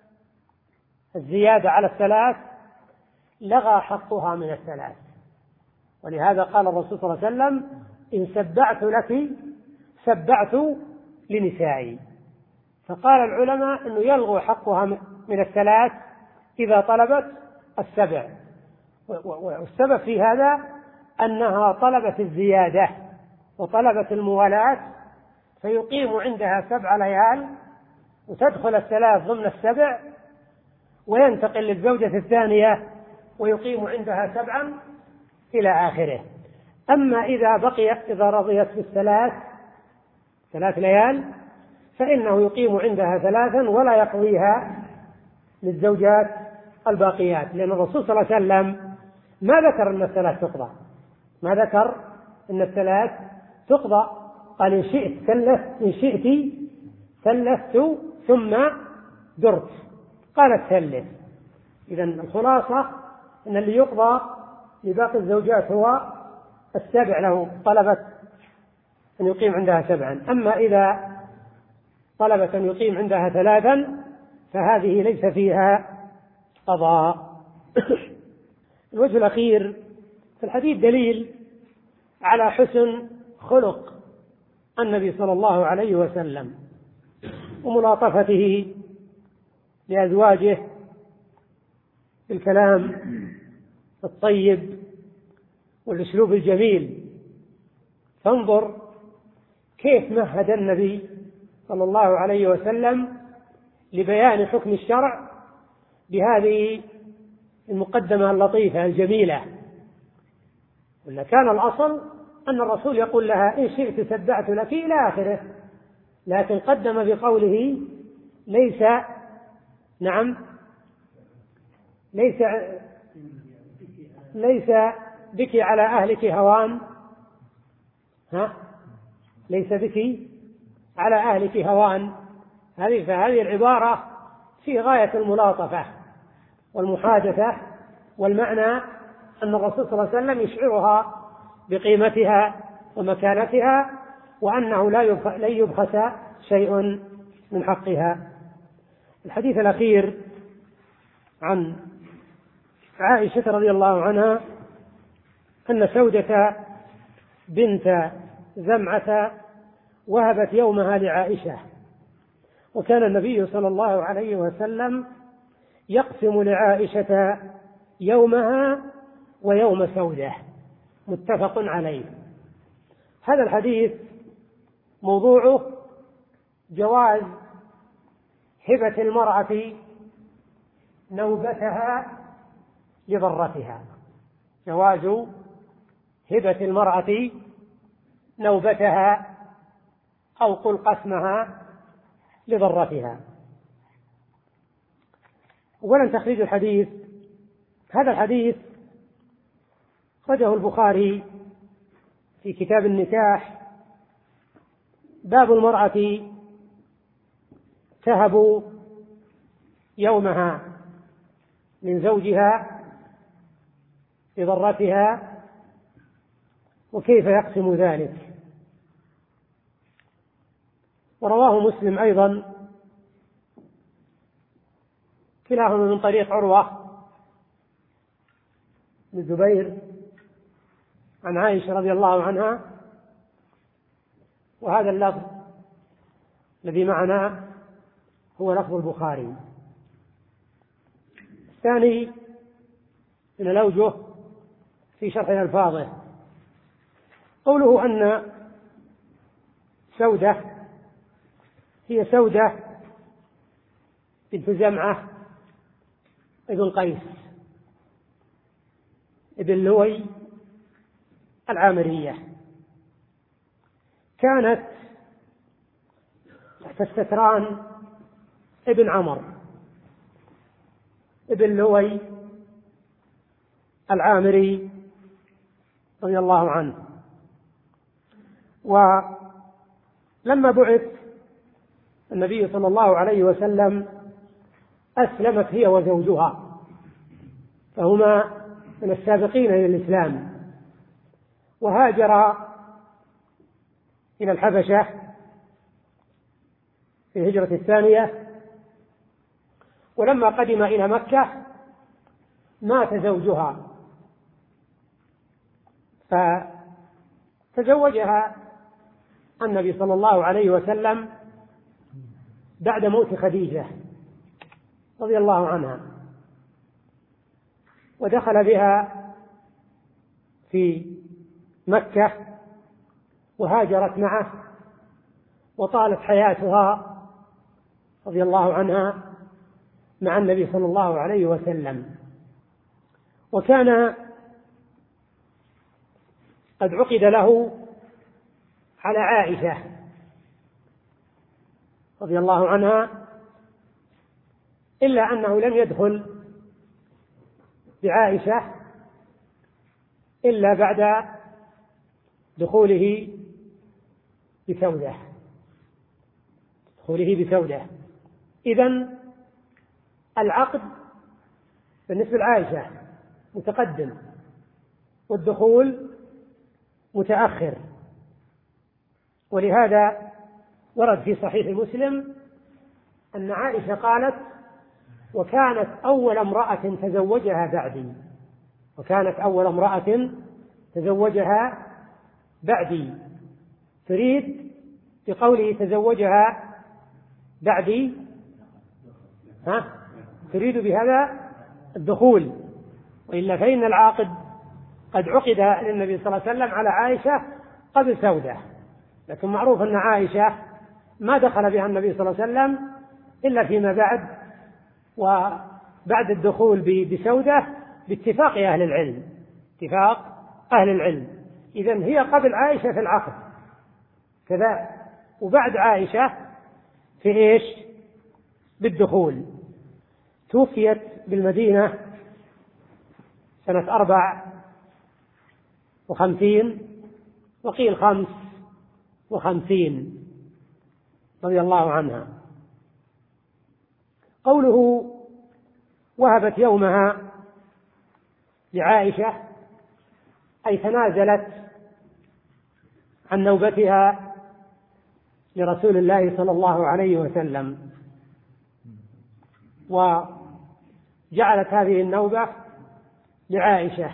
الزيادة على الثلاث لغى حقها من الثلاث. ولهذا قال الرسول صلى الله عليه وسلم: إن سبعت لك سبعت لنسائي. فقال العلماء أنه يلغو حقها من الثلاث إذا طلبت السبع، والسبب في هذا أنها طلبت الزيادة وطلبت الموالاة، فيقيم عندها سبع ليال وتدخل الثلاث ضمن السبع، وينتقل للزوجة الثانية ويقيم عندها سبعا إلى آخره. أما إذا بقيت إذا رضيت بالثلاث ثلاث ليال فإنه يقيم عندها ثلاثا ولا يقضيها للزوجات الباقيات، لأن الرسول صلى الله عليه وسلم ما ذكر أن الثلاث تقضى، ما ذكر أن الثلاث تقضى، قال: إن شئت ثلث إن شئت ثلثت ثم درت، قال الثلث. إذن الخلاصة أن اللي يقضى لباقي الزوجات هو السبع، له طلبت أن يقيم عندها سبعا. أما إذا طلبت أن يقيم عندها ثلاثا فهذه ليس فيها قضاء. الوجه الأخير في الحديث دليل على حسن خلق النبي صلى الله عليه وسلم وملاطفته لأزواجه بالكلام الطيب والأسلوب الجميل. فانظر كيف مهد النبي صلى الله عليه وسلم لبيان حكم الشرع بهذه المقدمة اللطيفة الجميلة. ولا كان الأصل أن الرسول يقول لها: إن شئت سبعت لك إلى آخره، لكن قدم بقوله: ليس نعم ليس ليس بك على أهلك هوان، ها ليس بك على أهلك هوان. هذه فهذه العبارة في غاية الملاطفة والمحادثة، والمعنى أن الرسول صلى الله عليه وسلم يشعرها بقيمتها ومكانتها، وأنه لا يبخس شيء من حقها. الحديث الأخير عن عائشة رضي الله عنها أن سودة بنت زمعة وهبت يومها لعائشة، وكان النبي صلى الله عليه وسلم يقسم لعائشة يومها ويوم سودة، متفق عليه. هذا الحديث موضوعه جواز هبة المرأة نوبتها لضرتها، جواز هبة المرأة نوبتها أو قل قسمها لضرتها. أولا تخريج الحديث. هذا الحديث أخرجه البخاري في كتاب النكاح، باب المرأة تهب يومها من زوجها لضرتها وكيف يقسم ذلك. ورواه مسلم أيضا كلاهما من طريق عروة بن الزبير عن عائشة رضي الله عنها، وهذا اللفظ الذي معنا هو لفظ البخاري. الثاني من الأوجه في شرح ألفاظه قوله أن سودة هي سودة بنت زمعة ابن قيس ابن لوي العامرية، كانت تحت الستران ابن عمرو ابن لؤي العامري رضي الله عنه. ولما بعث النبي صلى الله عليه وسلم أسلمت هي وزوجها، فهما من السابقين إلى الإسلام، وهاجر إلى الحبشة في الهجرة الثانية. ولما قدم إلى مكة مات زوجها، فتزوجها النبي صلى الله عليه وسلم بعد موت خديجة رضي الله عنها، ودخل بها في مكة وهاجرت معه، وطالت حياتها رضي الله عنها مع النبي صلى الله عليه وسلم. وكان قد عقد له على عائشة رضي الله عنها، إلا أنه لم يدخل بعائشة إلا بعد دخوله بسودة دخوله بسودة إذن العقد بالنسبة لعائشة متقدم والدخول متأخر. ولهذا ورد في صحيح مسلم أن عائشة قالت: وكانت أول امرأة تزوجها بعدي وكانت أول امرأة تزوجها بعدي تريد بقوله تزوجها بعدي ها تريد بهذا الدخول، وإلا فإن العاقد قد عقد للنبي صلى الله عليه وسلم على عائشة قبل سودة، لكن معروف أن عائشة ما دخل بها النبي صلى الله عليه وسلم إلا فيما بعد، وبعد الدخول بسودة باتفاق أهل العلم اتفاق أهل العلم إذن هي قبل عائشة في العقد كذا، وبعد عائشة في إيش؟ بالدخول. توفيت بالمدينة سنة أربع وخمسين وقيل خمس وخمسين رضي الله عنها. قوله وهبت يومها لعائشة أي تنازلت عن نوبتها لرسول الله صلى الله عليه وسلم، وجعلت هذه النوبة لعائشة.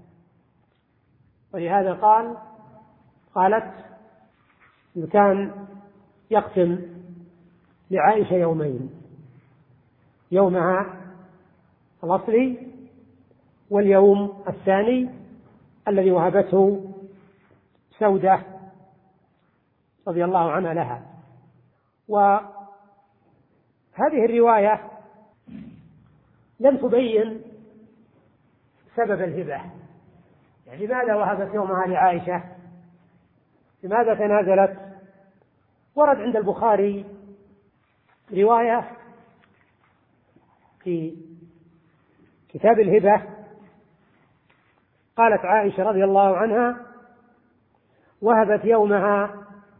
ولهذا قال قالت إن كان يقسم لعائشة يومين، يومها الأصلي واليوم الثاني الذي وهبته سودة رضي الله عنها لها. وهذه الرواية لم تبين سبب الهبة، يعني لماذا وهبت يومها لعائشة، لماذا تنازلت. ورد عند البخاري رواية في كتاب الهبة قالت عائشة رضي الله عنها: وهبت يومها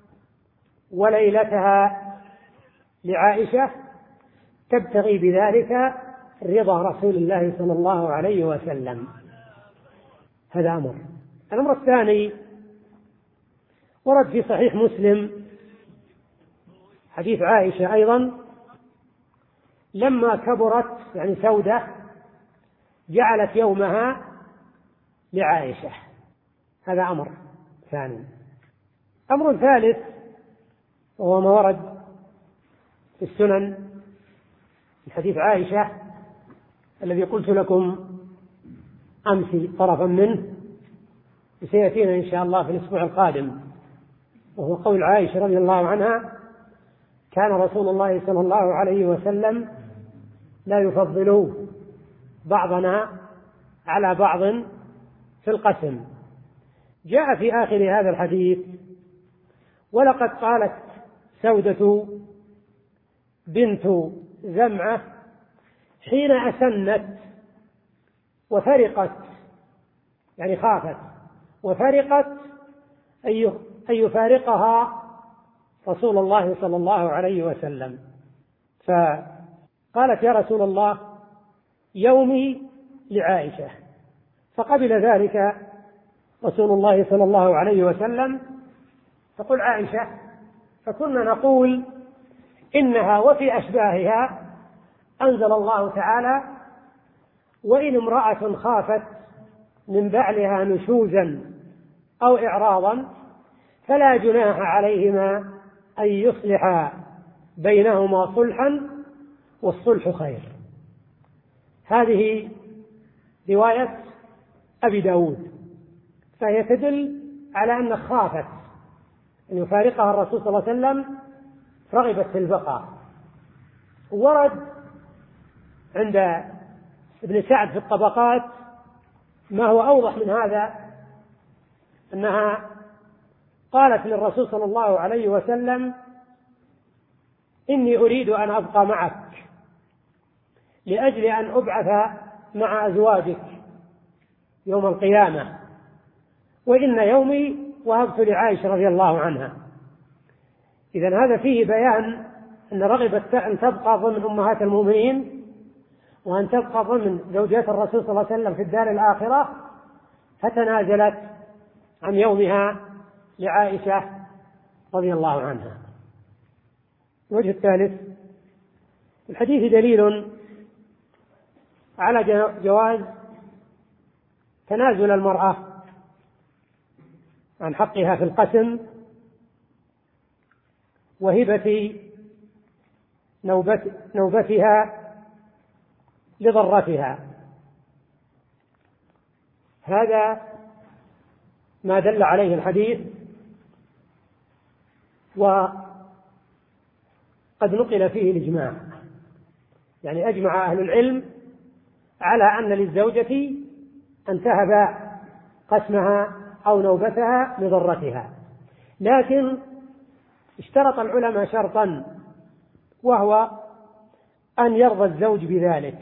وليلتها لعائشة تبتغي بذلك رضا رسول الله صلى الله عليه وسلم. هذا أمر. الأمر الثاني ورد في صحيح مسلم حديث عائشة أيضا: لما كبرت يعني سودة جعلت يومها لعائشة. هذا أمر ثاني. أمر ثالث وهو ما ورد في السنن من حديث عائشة الذي قلت لكم أمس طرفا منه، وسيأتينا إن شاء الله في الأسبوع القادم، وهو قول عائشة رضي الله عنها: كان رسول الله صلى الله عليه وسلم لا يفضل بعضنا على بعض في القسم. جاء في آخر هذا الحديث: ولقد قالت سودة بنت زمعة حين أسنت وفرقت، يعني خافت وفرقت أن يفارقها رسول الله صلى الله عليه وسلم، فقالت يا رسول الله يومي لعائشة، فقبل ذلك رسول الله صلى الله عليه وسلم. تقول عائشة فكنا نقول إنها وفي أشباهها أنزل الله تعالى وإن امرأة خافت من بعلها نشوزا أو إعراضا فلا جناح عليهما أن يصلحا بينهما صلحا والصلح خير. هذه رواية أبي داود، فهي تدل على أن خافت أن يفارقها الرسول صلى الله عليه وسلم، رغبت في البقاء. ورد عند ابن سعد في الطبقات ما هو أوضح من هذا، أنها قالت للرسول صلى الله عليه وسلم إني أريد أن أبقى معك لأجل أن أبعث مع أزواجك يوم القيامة، وإن يومي وهبت لعائشة رضي الله عنها. إذن هذا فيه بيان أن رغبت أن تبقى ضمن أمهات المؤمنين وأن تبقى ضمن زوجات الرسول صلى الله عليه وسلم في الدار الآخرة، فتنازلت عن يومها لعائشة رضي الله عنها. الوجه الثالث، الحديث دليل على جواز تنازل المرأة عن حقها في القسم وهبة نوبتها لضرتها. هذا ما دل عليه الحديث، وقد نقل فيه الإجماع، يعني أجمع أهل العلم على أن للزوجة أن تهب قسمها أو نوبتها لضرتها، لكن اشترط العلماء شرطا، وهو أن يرضى الزوج بذلك.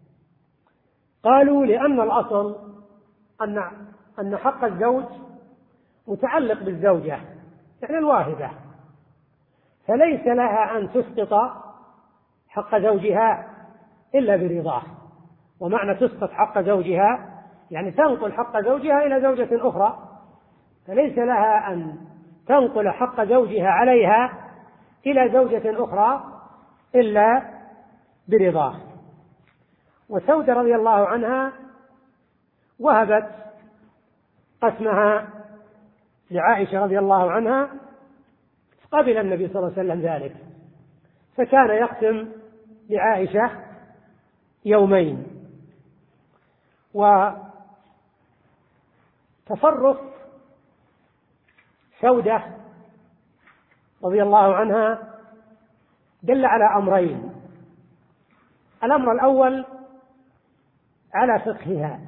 قالوا لأن الأصل أن أن حق الزوج متعلق بالزوجة، يعني الواهبة، فليس لها أن تسقط حق زوجها إلا برضاه. ومعنى تسقط حق زوجها يعني تنقل حق زوجها إلى زوجة أخرى، فليس لها أن تنقل حق زوجها عليها إلى زوجة أخرى إلا برضاه. وسودة رضي الله عنها وهبت قسمها لعائشة رضي الله عنها، قبل النبي صلى الله عليه وسلم ذلك، فكان يقسم لعائشة يومين. وتصرف سودة رضي الله عنها دل على أمرين: الأمر الأول على فقهها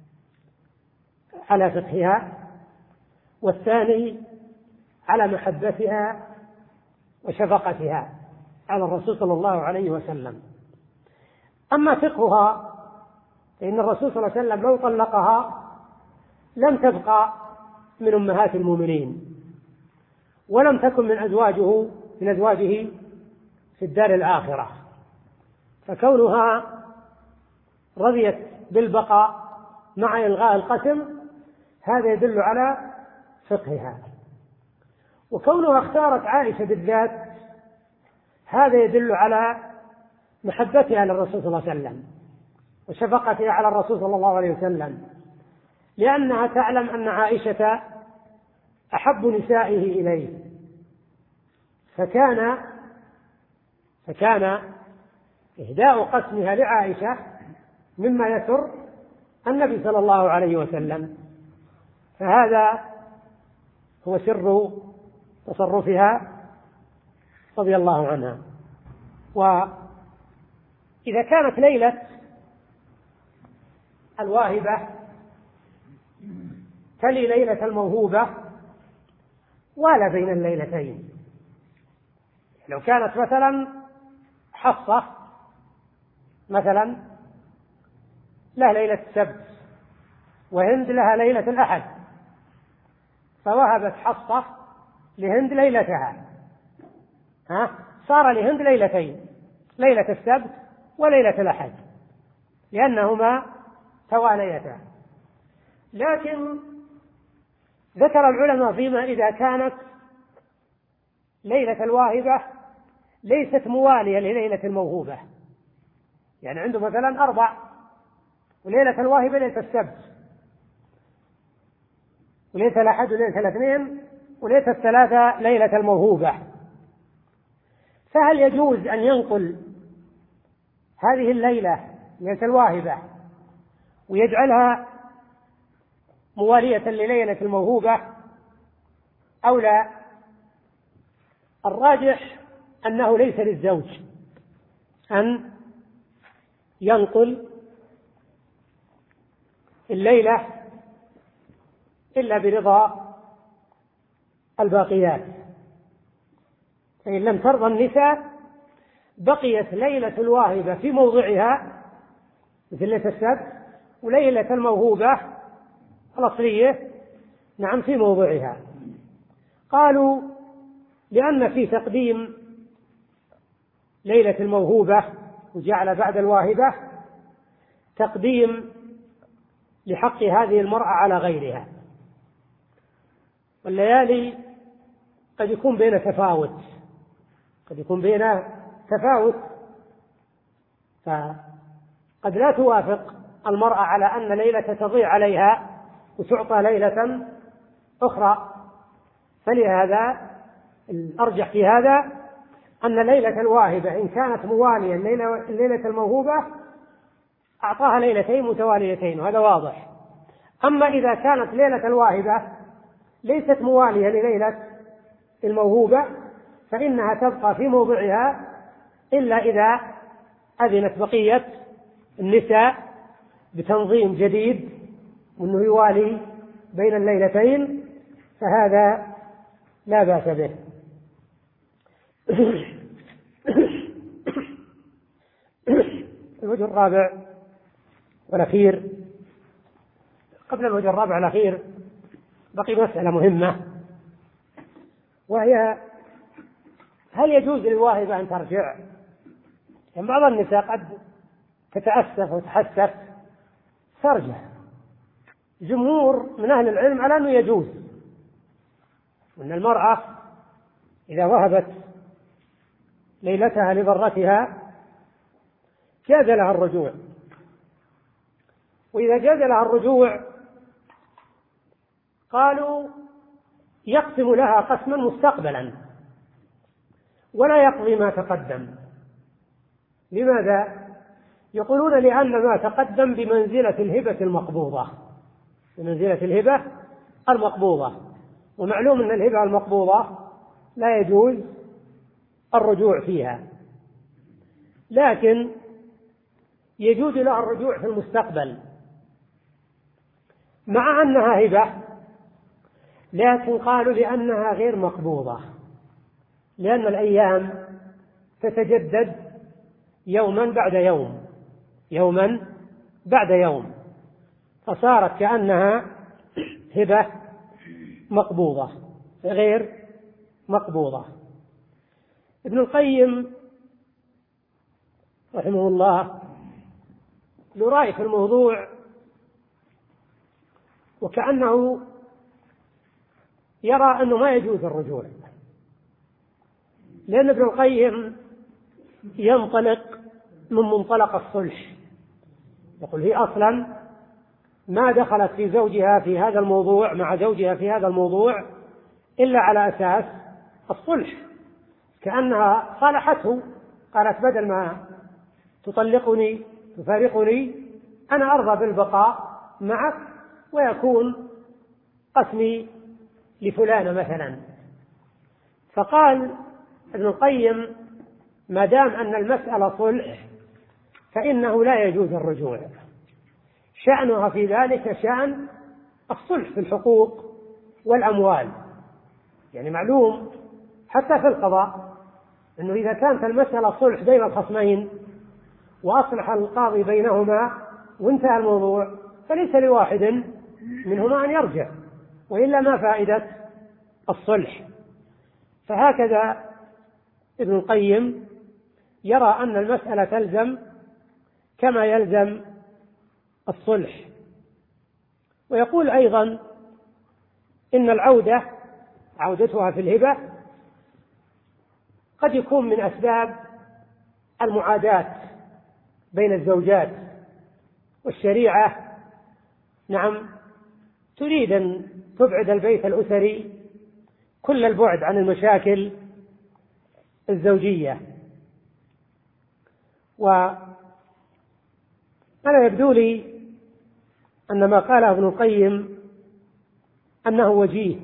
على فقهها والثاني على محبتها وشفقتها على الرسول صلى الله عليه وسلم. أما فقهها فإن الرسول صلى الله عليه وسلم لو طلقها لم تبقى من أمهات المؤمنين ولم تكن من أزواجه من أزواجه في الدار الآخرة، فكونها رضيت بالبقاء مع إلغاء القسم هذا يدل على فقهها. وكونها اختارت عائشة بالذات هذا يدل على محبتها للرسول صلى الله عليه وسلم وشفقتها على الرسول صلى الله عليه وسلم، لأنها تعلم أن عائشة أحب نسائه إليه، فكان فكان إهداء قسمها لعائشة مما يسر النبي صلى الله عليه وسلم، فهذا هو سر تصرفها رضي الله عنها. وإذا كانت ليلة الواهبة تلي ليلة الموهوبة ولا بين الليلتين، لو كانت مثلا حفصة مثلا له ليلة السبت وهند لها ليلة الأحد، فوهبت حصة لهند ليلتها، ها صار لهند ليلتين، ليلة السبت وليلة الأحد لأنهما تواليتا. لكن ذكر العلماء فيما إذا كانت ليلة الواهبة ليست موالية لليلة الموهوبة، يعني عنده مثلا أربع، وليلة الواهبة ليلة السبت وليلة الأحد وليلة الاثنين وليلة الثلاثة ليلة الموهوبة، فهل يجوز أن ينقل هذه الليلة ليلة الواهبة ويجعلها موالية لليلة الموهوبة أو لا؟ الراجح أنه ليس للزوج أن ينقل الليلة إلا برضا الباقيات، فإن لم ترضى النساء بقيت ليلة الواهبة في موضعها مثل ليلة السبت، وليلة الموهوبة الأصلية نعم في موضعها. قالوا لأن في تقديم ليلة الموهوبة وجعل بعد الواهبة تقديم لحق هذه المرأة على غيرها، والليالي قد يكون بين تفاوت قد يكون بين تفاوت فقد لا توافق المرأة على أن ليلة تضيع عليها وتعطى ليلة أخرى، فلهذا الأرجح في هذا أن ليلة الواهبة إن كانت موالية الليلة الموهوبة أعطاها ليلتين متواليتين، وهذا واضح. أما إذا كانت ليلة الواهبة ليست موالية لليلة الموهوبة فإنها تبقى في موضعها إلا إذا أذنت بقية النساء بتنظيم جديد وأنه يوالي بين الليلتين، فهذا لا بأس به. الوجه الرابع والأخير، قبل الوجه الرابع والأخير بقي مسألة مهمة، وهي هل يجوز للواهبة أن ترجع؟ يعني بعض النساء قد تتأسف وتحسف ترجع، جمهور من أهل العلم على أنه يجوز، وأن المرأة إذا وهبت ليلتها لضرتها جاز لها الرجوع، وإذا جاز لها الرجوع قالوا يقسم لها قسما مستقبلا ولا يقضي ما تقدم. لماذا؟ يقولون لأن ما تقدم بمنزلة الهبة المقبوضة، بمنزلة الهبة المقبوضة، ومعلوم أن الهبة المقبوضة لا يجوز الرجوع فيها، لكن يجوز لها الرجوع في المستقبل مع أنها هبة، لكن قالوا لأنها غير مقبوضة، لأن الأيام تتجدد يوما بعد يوم يوما بعد يوم، فصارت كأنها هبة مقبوضة غير مقبوضة. ابن القيم رحمه الله له رأي في الموضوع، وكأنه يرى أنه ما يجوز الرجوع، لأن ابن القيم ينطلق من منطلق الصلح، يقول هي أصلا ما دخلت في زوجها في هذا الموضوع مع زوجها في هذا الموضوع إلا على أساس الصلح، كأنها صالحته، قالت بدل ما تطلقني تفارقني أنا أرضى بالبقاء معك ويكون قسمي لفلان مثلا. فقال ابن القيم ما دام أن المسألة صلح فإنه لا يجوز الرجوع، شأنها في ذلك شأن الصلح في الحقوق والأموال. يعني معلوم حتى في القضاء أنه إذا كانت المسألة صلح بين الخصمين وأصلح القاضي بينهما وانتهى الموضوع، فليس لواحد منهما أن يرجع، وإلا ما فائدة الصلح. فهكذا ابن القيم يرى أن المسألة تلزم كما يلزم الصلح. ويقول أيضا إن العودة عودتها في الهبة قد يكون من أسباب المعاداة بين الزوجات، والشريعة نعم تريد أن تبعد البيت الأسري كل البعد عن المشاكل الزوجية. وأنا يبدو لي أن ما قاله ابن القيم أنه وجيه،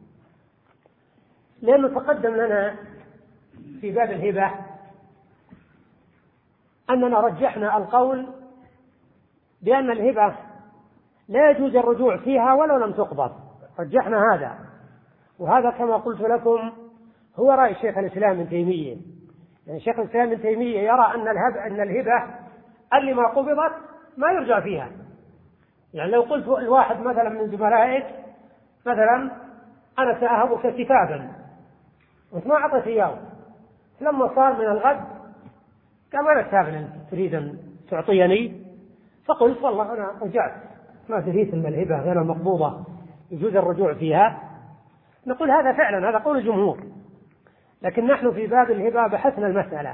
لأنه تقدم لنا في باب الهبة أننا رجحنا القول بأن الهبة لا يجوز الرجوع فيها ولو لم تقبض، رجحنا هذا، وهذا كما قلت لكم هو رأي شيخ الإسلام ابن تيمية. يعني شيخ الإسلام ابن تيمية يرى أن الهبة أن الهبة اللي ما قبضت ما يرجع فيها. يعني لو قلت الواحد مثلا من زملائك مثلا أنا سأهبك كتابا وأنت ما أعطيت إياه، لما صار من الغد قال أنا كتابا تريد أن تعطيني، فقلت والله أنا رجعت ما تريد أن الهبة غير المقبوضة يجوز الرجوع فيها، نقول هذا فعلا هذا قول الجمهور، لكن نحن في باب الهبة بحثنا المسألة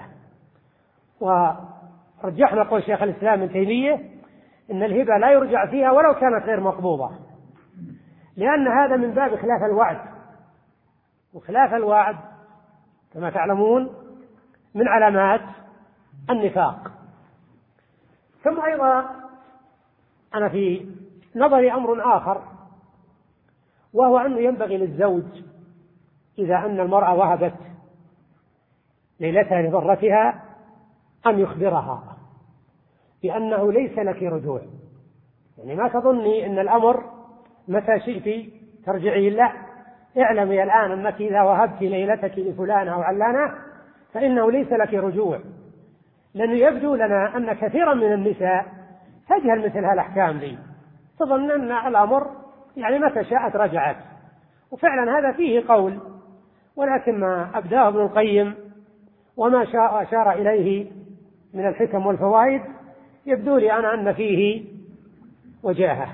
ورجحنا قول شيخ الإسلام ابن تيمية إن الهبة لا يرجع فيها ولو كانت غير مقبوضة، لأن هذا من باب خلاف الوعد، وخلاف الوعد كما تعلمون من علامات النفاق. ثم أيضا أنا في نظري أمر آخر، وهو أنه ينبغي للزوج إذا أن المرأة وهبت ليلتها لضرتها أن يخبرها بأنه ليس لك رجوع. يعني ما تظني أن الأمر متى شئت ترجعي، لا، اعلمي الآن أنك إذا وهبت ليلتك لفلان أو علانة فإنه ليس لك رجوع، لأنه يبدو لنا أن كثيرا من النساء تجهل مثل هالأحكام دي، تظن أن الأمر يعني متى شاءت رجعت، وفعلا هذا فيه قول، ولكن ما أبداه ابن القيم وما شاء أشار إليه من الحكم والفوائد يبدو لي أنا أن فيه وجاهة.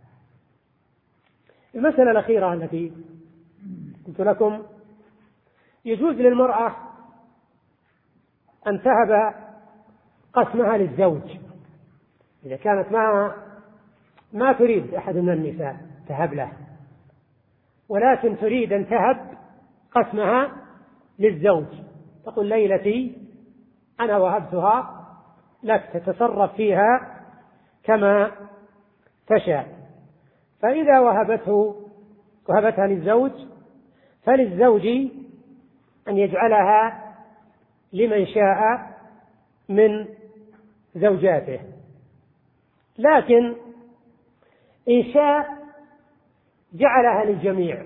المسألة الأخيرة التي قلت لكم يجوز للمرأة أن تهب قسمها للزوج إذا كانت ما ما تريد أحد من النساء تهب له، ولكن تريد أن تهب قسمها للزوج، تقول ليلتي أنا وهبتها لك تتصرف فيها كما تشاء. فإذا وهبته وهبتها للزوج فللزوج أن يجعلها لمن شاء من زوجاته، لكن إن شاء جعلها للجميع.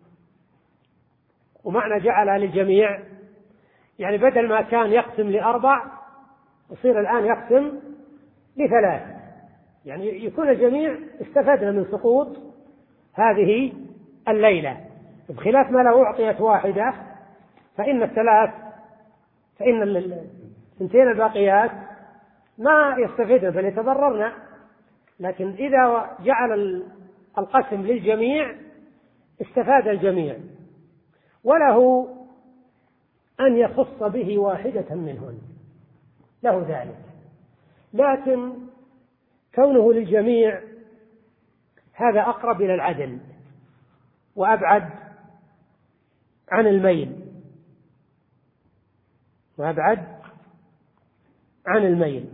ومعنى جعلها للجميع يعني بدل ما كان يقسم لأربع يصير الآن يقسم لثلاث، يعني يكون الجميع استفدنا من سقوط هذه الليلة، بخلاف ما لو أعطيت واحدة فإن الثلاث فإن الثنتين الباقيات ما يستفدن بل يتضررن. لكن إذا جعل القسم للجميع استفاد الجميع، وله أن يخص به واحدة منهن له ذلك، لكن كونه للجميع هذا أقرب إلى العدل وأبعد عن الميل وأبعد عن الميل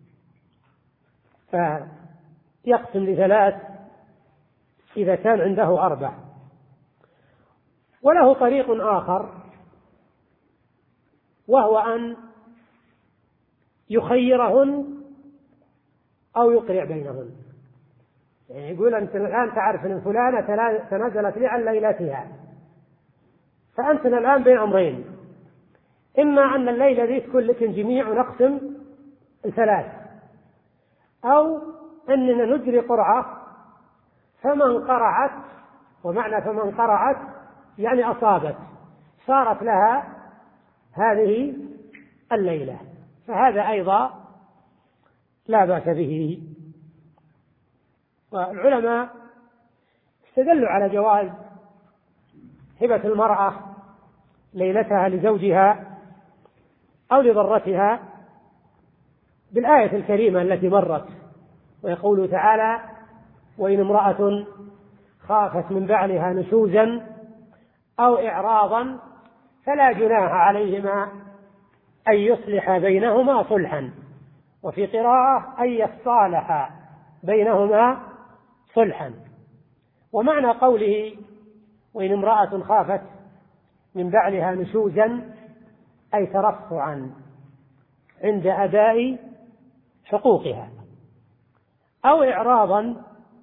فيقسم لثلاث إذا كان عنده أربع. وله طريق آخر وهو أن يخيرهن أو يقرع بينهن، يعني يقول أنت الآن تعرف أن فلانة تنازلت لي عن ليلتها، فأنتنا الآن بين أمرين، إما أن الليلة ذي تكون لك جميع ونقسم الثلاث، أو أننا نجري قرعة فمن قرعت، ومعنى فمن قرعت يعني أصابت، صارت لها هذه الليلة، فهذا أيضا لا بأس به. والعلماء استدلوا على جواز هبة المرأة ليلتها لزوجها أو لضرتها بالآية الكريمة التي مرت، ويقول تعالى: وإن امرأة خافت من بعلها نشوزا أو إعراضا فلا جناح عليهما أن يصلح بينهما صلحا، وفي قراءة أن يصالحا بينهما صلحا. ومعنى قوله وإن امرأة خافت من بعلها نشوزا أي ترفعا عند أداء حقوقها، أو إعراضا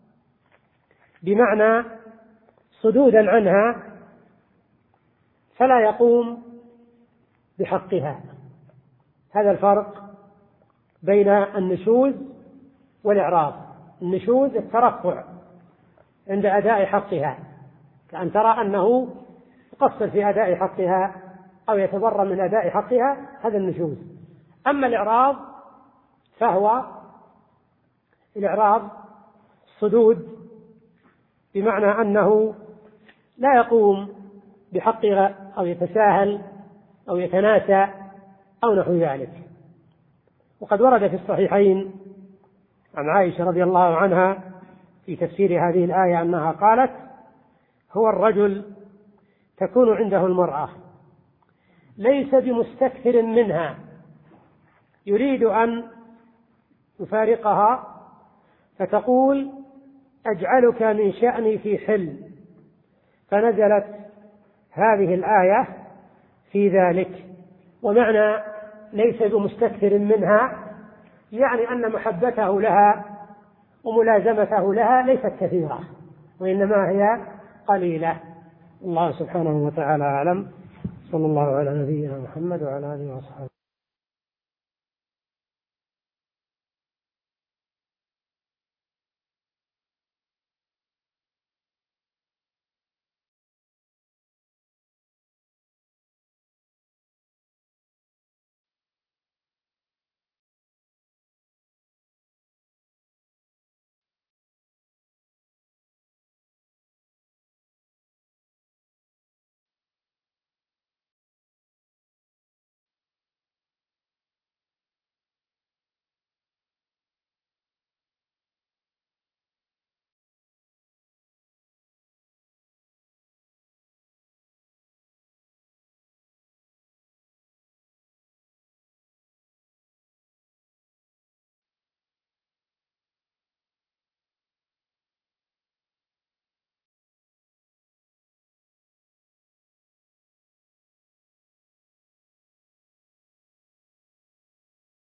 بمعنى صدودا عنها فلا يقوم بحقها. هذا الفرق بين النشوز والإعراض. النشوز الترفع عند أداء حقها، كأن ترى أنه يقصر في أداء حقها أو يتبرأ من أداء حقها، هذا النشوز. أما الإعراض فهو الإعراض صدود بمعنى أنه لا يقوم بحقها أو يتساهل أو يتناسى أو نحو ذلك. وقد ورد في الصحيحين عن عائشة رضي الله عنها في تفسير هذه الآية أنها قالت: هو الرجل تكون عنده المرأة ليس بمستكثر منها يريد أن يفارقها فتقول: أجعلك من شأني في حل، فنزلت هذه الآية في ذلك. ومعنى ليس بمستكثر منها يعني أن محبته لها وملازمته لها ليست كثيرة، وإنما هي قليلة. الله سبحانه وتعالى أعلم. صلى الله على نبينا محمد وعلى آله وصحبه.